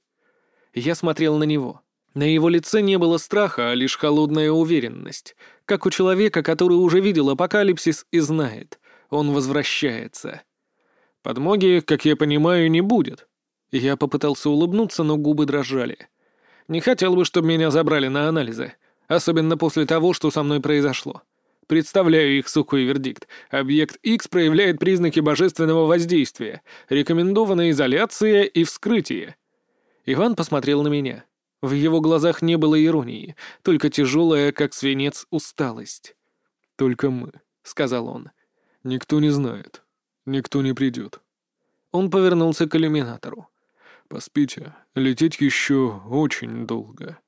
Я смотрел на него. На его лице не было страха, а лишь холодная уверенность. Как у человека, который уже видел апокалипсис и знает. Он возвращается. Подмоги, как я понимаю, не будет. Я попытался улыбнуться, но губы дрожали. Не хотел бы, чтобы меня забрали на анализы. Особенно после того, что со мной произошло. Представляю их сухой вердикт. Объект X проявляет признаки божественного воздействия. Рекомендована изоляция и вскрытие. Иван посмотрел на меня. В его глазах не было иронии, только тяжелая, как свинец, усталость. «Только мы», — сказал он. «Никто не знает. Никто не придет». Он повернулся к иллюминатору. «Поспите. Лететь еще очень долго».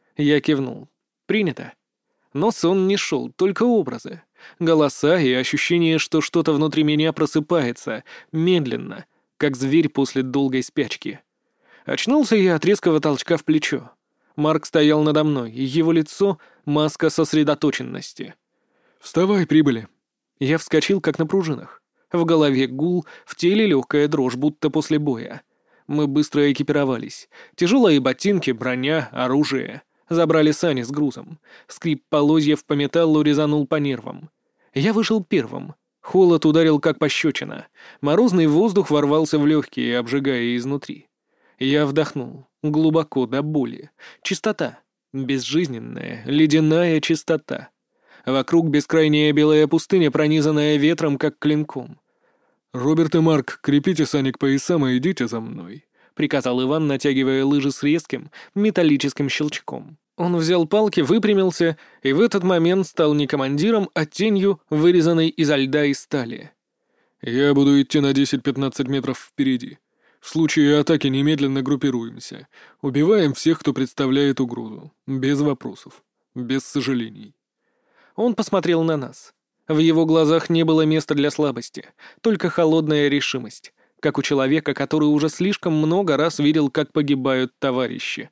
Я кивнул. «Принято». Но сон не шел, только образы. Голоса и ощущение, что что-то внутри меня просыпается, медленно, как зверь после долгой спячки. Очнулся я от резкого толчка в плечо. Марк стоял надо мной, и его лицо — маска сосредоточенности. «Вставай, прибыли». Я вскочил, как на пружинах. В голове гул, в теле легкая дрожь, будто после боя. Мы быстро экипировались. Тяжелые ботинки, броня, оружие. Забрали сани с грузом. Скрип полозьев по металлу резанул по нервам. Я вышел первым. Холод ударил, как пощечина. Морозный воздух ворвался в легкие, обжигая изнутри. Я вдохнул. Глубоко, до боли. Чистота. Безжизненная, ледяная чистота. Вокруг бескрайняя белая пустыня, пронизанная ветром, как клинком. «Роберт и Марк, крепите сани к поясам и идите за мной», — приказал Иван, натягивая лыжи с резким, металлическим щелчком. Он взял палки, выпрямился, и в этот момент стал не командиром, а тенью, вырезанной изо льда и стали. «Я буду идти на 10-15 метров впереди. В случае атаки немедленно группируемся. Убиваем всех, кто представляет угрозу. Без вопросов. Без сожалений». Он посмотрел на нас. В его глазах не было места для слабости, только холодная решимость, как у человека, который уже слишком много раз видел, как погибают товарищи.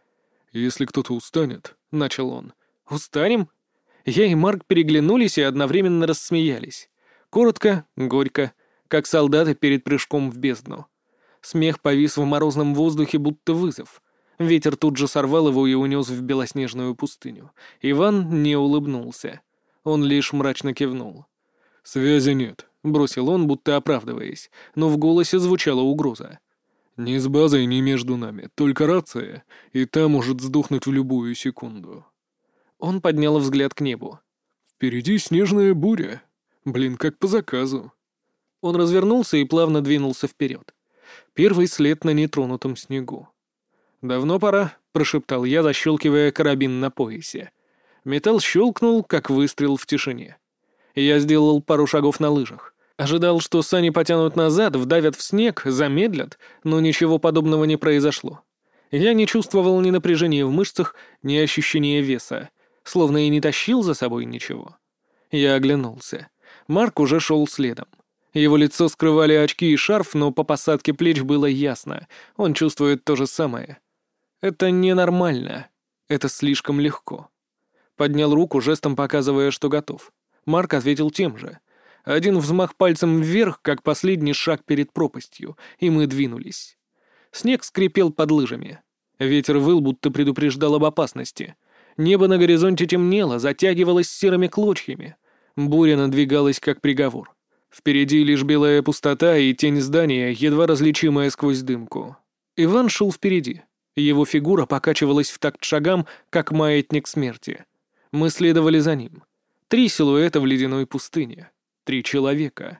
«Если кто-то устанет», — начал он. «Устанем?» Я и Марк переглянулись и одновременно рассмеялись. Коротко, горько, как солдаты перед прыжком в бездну. Смех повис в морозном воздухе, будто вызов. Ветер тут же сорвал его и унес в белоснежную пустыню. Иван не улыбнулся. Он лишь мрачно кивнул. «Связи нет», — бросил он, будто оправдываясь, но в голосе звучала угроза. «Ни с базой, ни между нами. Только рация, и та может сдохнуть в любую секунду». Он поднял взгляд к небу. «Впереди снежная буря. Блин, как по заказу». Он развернулся и плавно двинулся вперед. Первый след на нетронутом снегу. «Давно пора», — прошептал я, защелкивая карабин на поясе. Металл щелкнул, как выстрел в тишине. Я сделал пару шагов на лыжах. Ожидал, что сани потянут назад, вдавят в снег, замедлят, но ничего подобного не произошло. Я не чувствовал ни напряжения в мышцах, ни ощущения веса, словно и не тащил за собой ничего. Я оглянулся. Марк уже шел следом. Его лицо скрывали очки и шарф, но по посадке плеч было ясно. Он чувствует то же самое. Это ненормально. Это слишком легко. Поднял руку, жестом показывая, что готов. Марк ответил тем же. Один взмах пальцем вверх, как последний шаг перед пропастью, и мы двинулись. Снег скрипел под лыжами. Ветер выл, будто предупреждал об опасности. Небо на горизонте темнело, затягивалось серыми клочьями. Буря надвигалась, как приговор. Впереди лишь белая пустота и тень здания, едва различимая сквозь дымку. Иван шел впереди. Его фигура покачивалась в такт шагам, как маятник смерти. Мы следовали за ним. 3 силуэта в ледяной пустыне. 3 человека.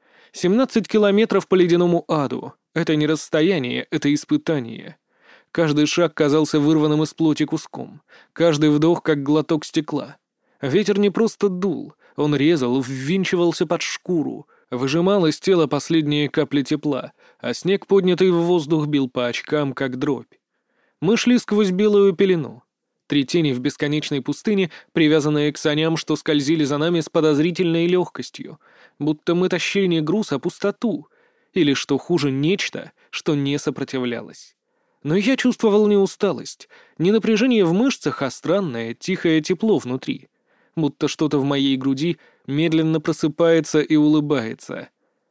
17 километров по ледяному аду. Это не расстояние, это испытание. Каждый шаг казался вырванным из плоти куском. Каждый вдох, как глоток стекла. Ветер не просто дул. Он резал, ввинчивался под шкуру, выжимал из тела последние капли тепла, а снег, поднятый в воздух, бил по очкам, как дробь. Мы шли сквозь белую пелену. 3 тени в бесконечной пустыне, привязанные к саням, что скользили за нами с подозрительной легкостью, будто мы тащили не груз, а пустоту, или, что хуже, нечто, что не сопротивлялось. Но я чувствовал не усталость, не напряжение в мышцах, а странное, тихое тепло внутри, будто что-то в моей груди медленно просыпается и улыбается.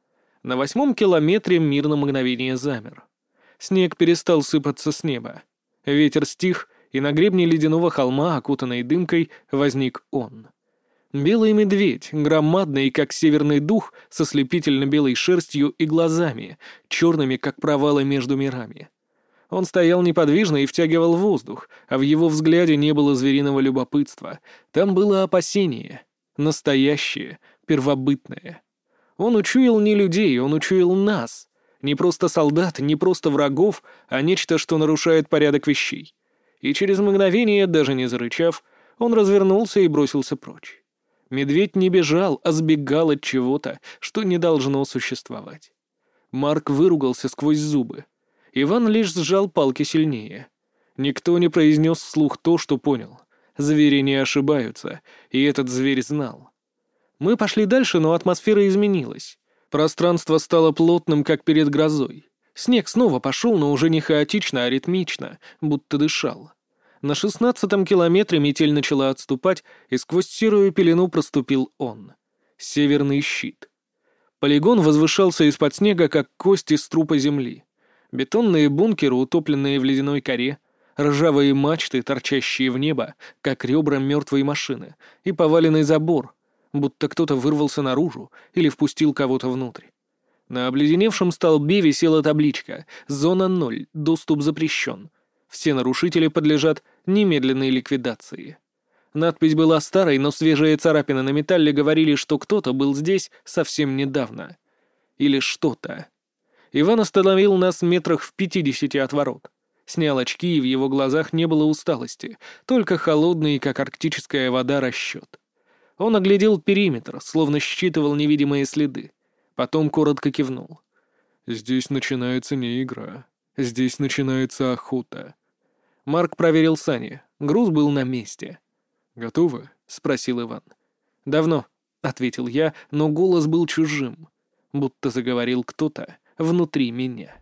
На 8-м километре мир на мгновение замер. Снег перестал сыпаться с неба. Ветер стих, и на гребне ледяного холма, окутанной дымкой, возник он. Белый медведь, громадный, как северный дух, со слепительно-белой шерстью и глазами, черными, как провалы между мирами. Он стоял неподвижно и втягивал воздух, а в его взгляде не было звериного любопытства. Там было опасение. Настоящее, первобытное. Он учуял не людей, он учуял нас. Не просто солдат, не просто врагов, а нечто, что нарушает порядок вещей. И через мгновение, даже не зарычав, он развернулся и бросился прочь. Медведь не бежал, а сбегал от чего-то, что не должно существовать. Марк выругался сквозь зубы. Иван лишь сжал палки сильнее. Никто не произнес вслух то, что понял. Звери не ошибаются, и этот зверь знал. Мы пошли дальше, но атмосфера изменилась. Пространство стало плотным, как перед грозой. Снег снова пошел, но уже не хаотично, а ритмично, будто дышал. На 16-м километре метель начала отступать, и сквозь серую пелену проступил он. Северный щит. Полигон возвышался из-под снега, как кость из трупа земли. Бетонные бункеры, утопленные в ледяной коре, ржавые мачты, торчащие в небо, как ребра мертвой машины, и поваленный забор, будто кто-то вырвался наружу или впустил кого-то внутрь. На обледеневшем столбе висела табличка «Зона 0. Доступ запрещен. Все нарушители подлежат немедленной ликвидации». Надпись была старой, но свежие царапины на металле говорили, что кто-то был здесь совсем недавно. Или что-то. Иван остановил нас метрах в 50 от ворот. Снял очки, и в его глазах не было усталости, только холодный, как арктическая вода, расчет. Он оглядел периметр, словно считывал невидимые следы. Потом коротко кивнул. «Здесь начинается не игра. Здесь начинается охота». Марк проверил сани. Груз был на месте. «Готовы?» — спросил Иван. «Давно», — ответил я, но голос был чужим, будто заговорил кто-то внутри меня.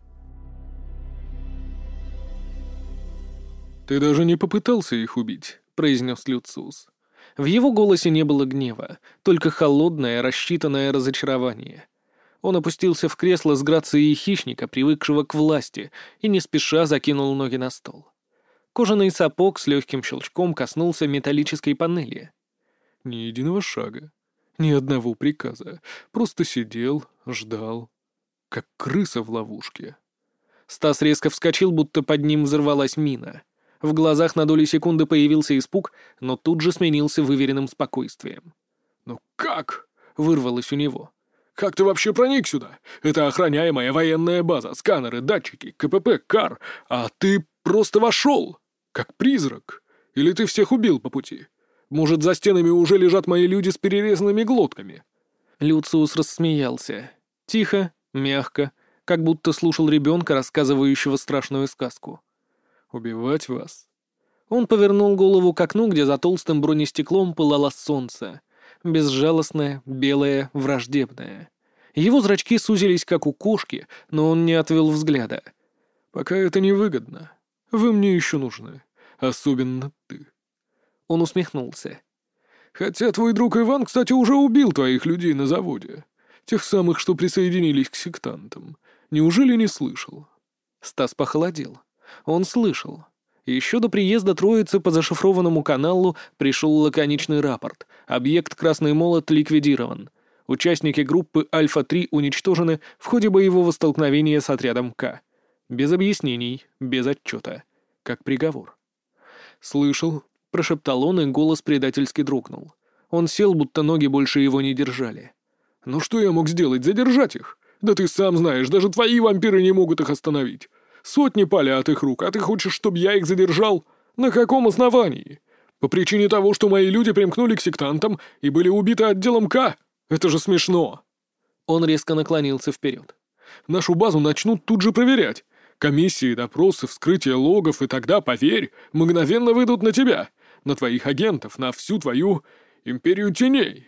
«Ты даже не попытался их убить», — произнес Люциус. В его голосе не было гнева, только холодное, рассчитанное разочарование. Он опустился в кресло с грацией хищника, привыкшего к власти, и не спеша закинул ноги на стол. Кожаный сапог с легким щелчком коснулся металлической панели. «Ни единого шага, ни одного приказа. Просто сидел, ждал, как крыса в ловушке». Стас резко вскочил, будто под ним взорвалась мина. В глазах на долю секунды появился испуг, но тут же сменился выверенным спокойствием. «Ну как?» — вырвалось у него. «Как ты вообще проник сюда? Это охраняемая военная база, сканеры, датчики, КПП, КАР, а ты просто вошел, как призрак. Или ты всех убил по пути? Может, за стенами уже лежат мои люди с перерезанными глотками?» Люциус рассмеялся. Тихо, мягко, как будто слушал ребенка, рассказывающего страшную сказку. «Убивать вас?» Он повернул голову к окну, где за толстым бронестеклом пылало солнце. Безжалостное, белое, враждебное. Его зрачки сузились, как у кошки, но он не отвел взгляда. «Пока это невыгодно. Вы мне еще нужны. Особенно ты». Он усмехнулся. «Хотя твой друг Иван, кстати, уже убил твоих людей на заводе. Тех самых, что присоединились к сектантам. Неужели не слышал?» Стас похолодел. Он слышал. Еще до приезда троицы по зашифрованному каналу пришел лаконичный рапорт. Объект «Красный молот» ликвидирован. Участники группы «Альфа-3» уничтожены в ходе боевого столкновения с отрядом К. Без объяснений, без отчета. Как приговор. «Слышал», — прошептал он, и голос предательски дрогнул. Он сел, будто ноги больше его не держали. «Ну что я мог сделать? Задержать их? Да ты сам знаешь, даже твои вампиры не могут их остановить. Сотни пали от их рук, а ты хочешь, чтобы я их задержал? На каком основании? По причине того, что мои люди примкнули к сектантам и были убиты отделом К? Это же смешно!» Он резко наклонился вперед. «Нашу базу начнут тут же проверять. Комиссии, допросы, вскрытие логов, и тогда, поверь, мгновенно выйдут на тебя, на твоих агентов, на всю твою империю теней».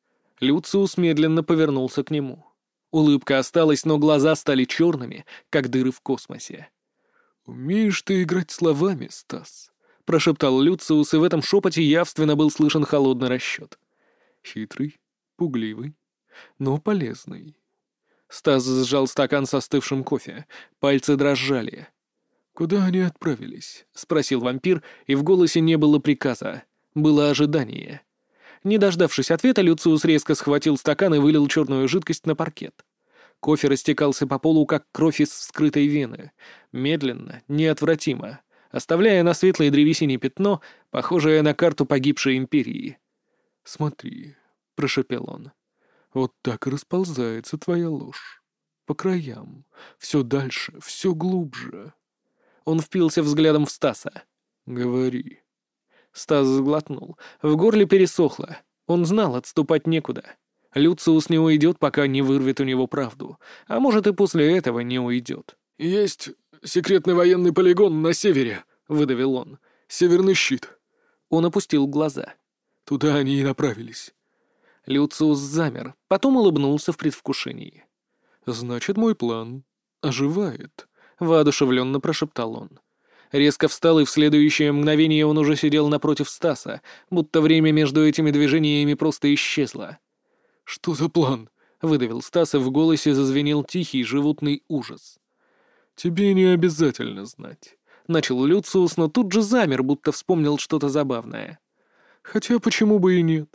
Люциус медленно повернулся к нему. Улыбка осталась, но глаза стали черными, как дыры в космосе. «Умеешь ты играть словами, Стас», — прошептал Люциус, и в этом шепоте явственно был слышен холодный расчет. «Хитрый, пугливый, но полезный». Стас сжал стакан со остывшим кофе. Пальцы дрожали. «Куда они отправились?» — спросил вампир, и в голосе не было приказа. Было ожидание. Не дождавшись ответа, Люциус резко схватил стакан и вылил черную жидкость на паркет. Кофе растекался по полу, как кровь из вскрытой вены. Медленно, неотвратимо, оставляя на светлой древесине пятно, похожее на карту погибшей империи. «Смотри», — прошепел он, — «вот так и расползается твоя ложь. По краям, все дальше, все глубже». Он впился взглядом в Стаса. «Говори». Стас сглотнул. В горле пересохло. Он знал, отступать некуда. Люциус не уйдет, пока не вырвет у него правду. А может, и после этого не уйдет. «Есть секретный военный полигон на севере», — выдавил он. «Северный щит». Он опустил глаза. «Туда они и направились». Люциус замер, потом улыбнулся в предвкушении. «Значит, мой план оживает», — воодушевленно прошептал он. Резко встал, и в следующее мгновение он уже сидел напротив Стаса, будто время между этими движениями просто исчезло. «Что за план?» — выдавил Стас, и в голосе зазвенел тихий животный ужас. «Тебе не обязательно знать», — начал Люциус, но тут же замер, будто вспомнил что-то забавное. «Хотя почему бы и нет?»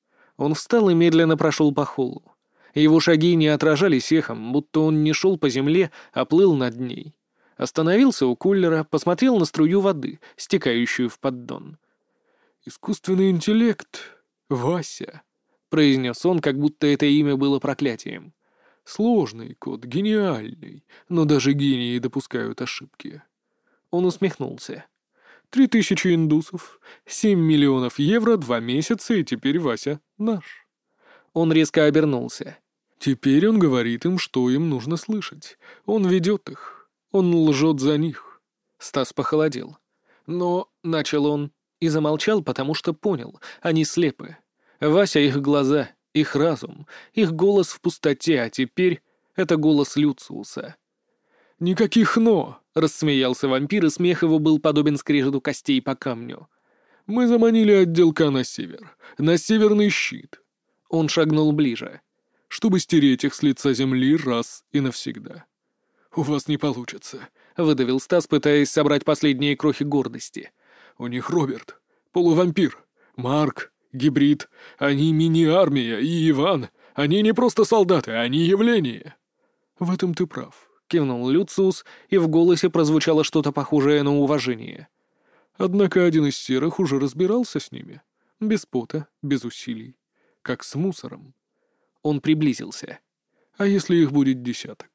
Он встал и медленно прошел по холлу. Его шаги не отражались эхом, будто он не шел по земле, а плыл над ней. Остановился у кулера, посмотрел на струю воды, стекающую в поддон. «Искусственный интеллект, Вася», — произнес он, как будто это имя было проклятием. «Сложный код, гениальный, но даже гении допускают ошибки». Он усмехнулся. 3000 индусов, 7 миллионов евро, 2 месяца, и теперь Вася наш». Он резко обернулся. «Теперь он говорит им, что им нужно слышать. Он ведет их. Он лжет за них». Стас похолодел. «Но...» — начал он. И замолчал, потому что понял. Они слепы. Вася — их глаза, их разум, их голос в пустоте, а теперь это голос Люциуса. «Никаких «но», — рассмеялся вампир, и смех его был подобен скрежету костей по камню. «Мы заманили отделка на север, на северный щит». Он шагнул ближе. «Чтобы стереть их с лица земли раз и навсегда». «У вас не получится», — выдавил Стас, пытаясь собрать последние крохи гордости. «У них Роберт, полувампир, Марк, гибрид, они мини-армия, и Иван, они не просто солдаты, они явление». «В этом ты прав», — кивнул Люциус, и в голосе прозвучало что-то похожее на уважение. «Однако один из серых уже разбирался с ними. Без пота, без усилий. Как с мусором». Он приблизился. «А если их будет десяток?»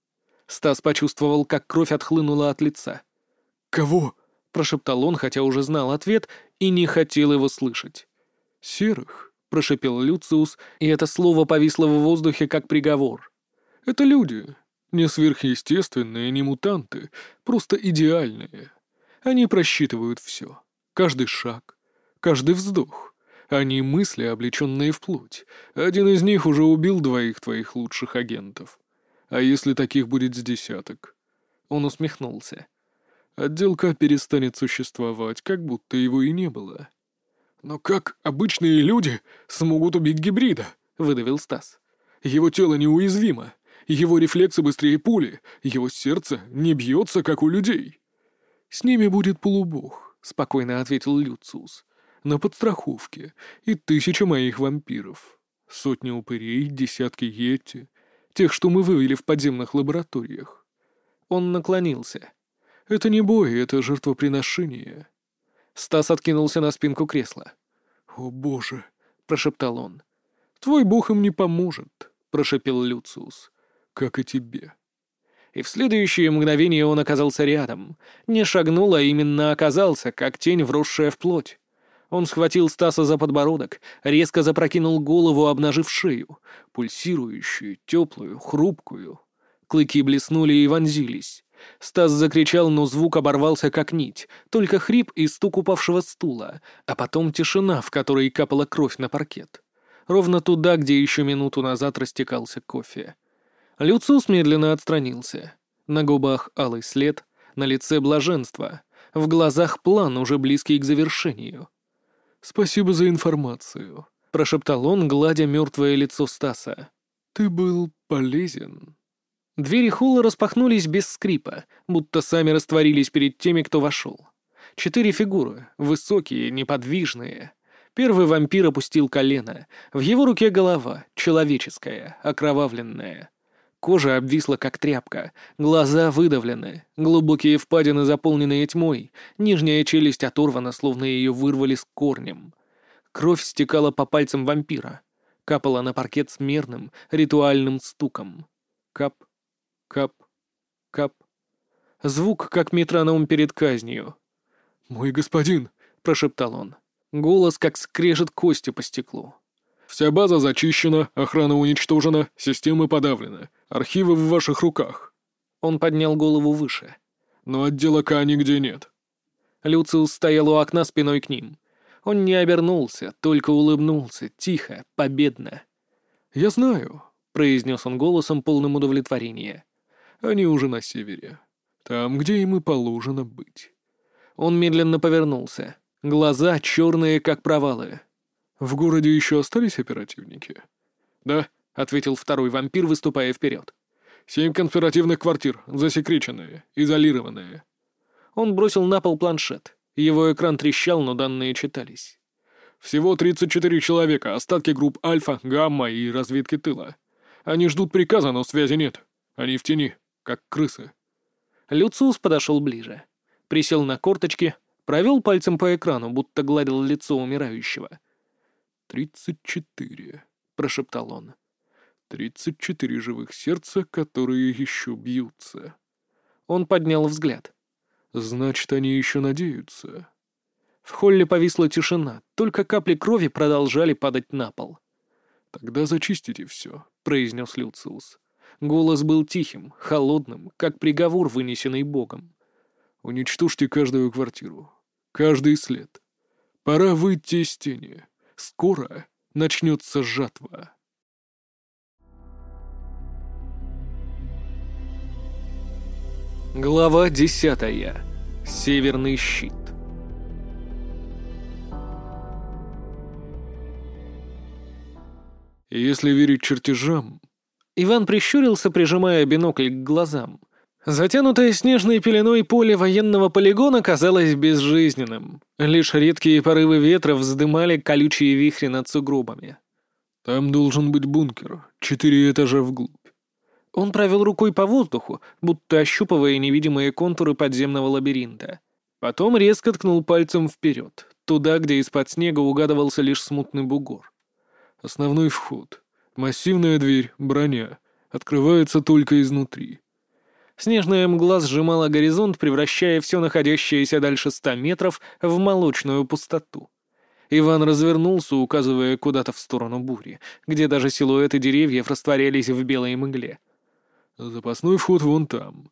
Стас почувствовал, как кровь отхлынула от лица. «Кого?» — прошептал он, хотя уже знал ответ и не хотел его слышать. «Серых», — прошепел Люциус, и это слово повисло в воздухе, как приговор. «Это люди. Не сверхъестественные, не мутанты, просто идеальные. Они просчитывают все. Каждый шаг, каждый вздох. Они мысли, облеченные в плоть. Один из них уже убил 2 твоих лучших агентов. А если таких будет с десяток?» Он усмехнулся. «Отделка перестанет существовать, как будто его и не было». «Но как обычные люди смогут убить гибрида?» — выдавил Стас. «Его тело неуязвимо, его рефлексы быстрее пули, его сердце не бьется, как у людей». «С ними будет полубог», — спокойно ответил Люциус. «На подстраховке и 1000 моих вампиров. 100 упырей, десятки йети. Тех, что мы вывели в подземных лабораториях». Он наклонился. «Это не бой, это жертвоприношение». Стас откинулся на спинку кресла. «О, Боже!» — прошептал он. «Твой бог им не поможет», — прошепел Люциус. «Как и тебе». И в следующее мгновение он оказался рядом. Не шагнул, а именно оказался, как тень, вросшая в плоть. Он схватил Стаса за подбородок, резко запрокинул голову, обнажив шею, пульсирующую, теплую, хрупкую. Клыки блеснули и вонзились. Стас закричал, но звук оборвался как нить, только хрип и стук упавшего стула, а потом тишина, в которой капала кровь на паркет. Ровно туда, где еще минуту назад растекался кофе. Люциус медленно отстранился. На губах алый след, на лице блаженство, в глазах план, уже близкий к завершению. «Спасибо за информацию», — прошептал он, гладя мертвое лицо Стаса. «Ты был полезен». Двери холла распахнулись без скрипа, будто сами растворились перед теми, кто вошел. 4 фигуры, высокие, неподвижные. Первый вампир опустил колено. В его руке голова, человеческая, окровавленная. Кожа обвисла, как тряпка, глаза выдавлены, глубокие впадины, заполненные тьмой, нижняя челюсть оторвана, словно ее вырвали с корнем. Кровь стекала по пальцам вампира, капала на паркет с мерным, ритуальным стуком. Кап, кап, кап. Звук, как метроном перед казнью. «Мой господин», — прошептал он. Голос, как скрежет кости по стеклу. «Вся база зачищена, охрана уничтожена, системы подавлены. Архивы в ваших руках». Он поднял голову выше. «Но отдела К нигде нет». Люциус стоял у окна спиной к ним. Он не обернулся, только улыбнулся, тихо, победно. «Я знаю», — произнес он голосом, полным удовлетворения. «Они уже на севере. Там, где им и положено быть». Он медленно повернулся. Глаза черные, как провалы. «В городе еще остались оперативники?» «Да», — ответил второй вампир, выступая вперед. 7 конспиративных квартир, засекреченные, изолированные». Он бросил на пол планшет. Его экран трещал, но данные читались. «Всего 34 человека, остатки групп Альфа, Гамма и разведки тыла. Они ждут приказа, но связи нет. Они в тени, как крысы». Люциус подошел ближе. Присел на корточки, провел пальцем по экрану, будто гладил лицо умирающего. 34, прошептал он. 34 живых сердца, которые еще бьются. Он поднял взгляд. Значит, они еще надеются. В холле повисла тишина, только капли крови продолжали падать на пол. «Тогда зачистите все», — произнес Люциус. Голос был тихим, холодным, как приговор, вынесенный Богом. «Уничтожьте каждую квартиру, каждый след. Пора выйти из тени. Скоро начнется жатва». Глава 10. Северный щит. Если верить чертежам... Иван прищурился, прижимая бинокль к глазам. Затянутое снежной пеленой поле военного полигона казалось безжизненным. Лишь редкие порывы ветра вздымали колючие вихри над сугробами. «Там должен быть бункер, 4 этажа вглубь». Он провел рукой по воздуху, будто ощупывая невидимые контуры подземного лабиринта. Потом резко ткнул пальцем вперед, туда, где из-под снега угадывался лишь смутный бугор. «Основной вход. Массивная дверь, броня. Открывается только изнутри». Снежная мгла сжимала горизонт, превращая все находящееся дальше 100 метров в молочную пустоту. Иван развернулся, указывая куда-то в сторону бури, где даже силуэты деревьев растворялись в белой мгле. «Запасной вход вон там.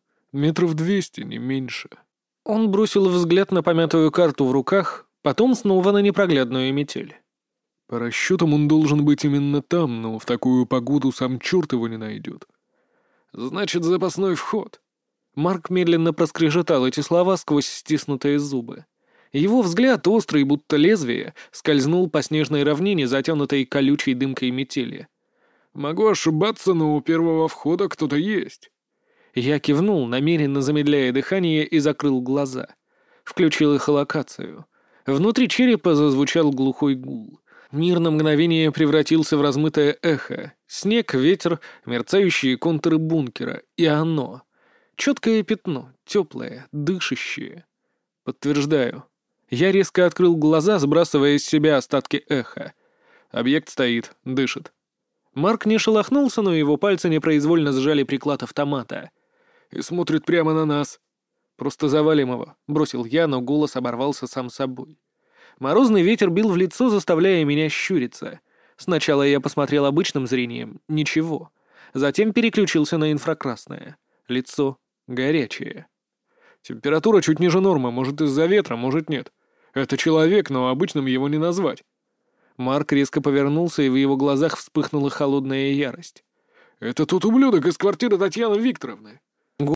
200 метров, не меньше». Он бросил взгляд на помятую карту в руках, потом снова на непроглядную метель. «По расчетам он должен быть именно там, но в такую погоду сам черт его не найдет». «Значит, запасной вход». Марк медленно проскрежетал эти слова сквозь стиснутые зубы. Его взгляд, острый, будто лезвие, скользнул по снежной равнине, затянутой колючей дымкой метели. «Могу ошибаться, но у первого входа кто-то есть». Я кивнул, намеренно замедляя дыхание, и закрыл глаза. Включил эхолокацию. Внутри черепа зазвучал глухой гул. Мир на мгновение превратился в размытое эхо. Снег, ветер, мерцающие контуры бункера. И оно. Четкое пятно, теплое, дышащее. Подтверждаю. Я резко открыл глаза, сбрасывая из себя остатки эха. Объект стоит, дышит. Марк не шелохнулся, но его пальцы непроизвольно сжали приклад автомата. «И смотрит прямо на нас». «Просто завалим его», — бросил я, но голос оборвался сам собой. Морозный ветер бил в лицо, заставляя меня щуриться. Сначала я посмотрел обычным зрением — ничего. Затем переключился на инфракрасное. Лицо, Горячее. Температура чуть ниже нормы, может из-за ветра, может нет. Это человек, но обычным его не назвать. Марк резко повернулся, и в его глазах вспыхнула холодная ярость. Это тот ублюдок из квартиры Татьяны Викторовны.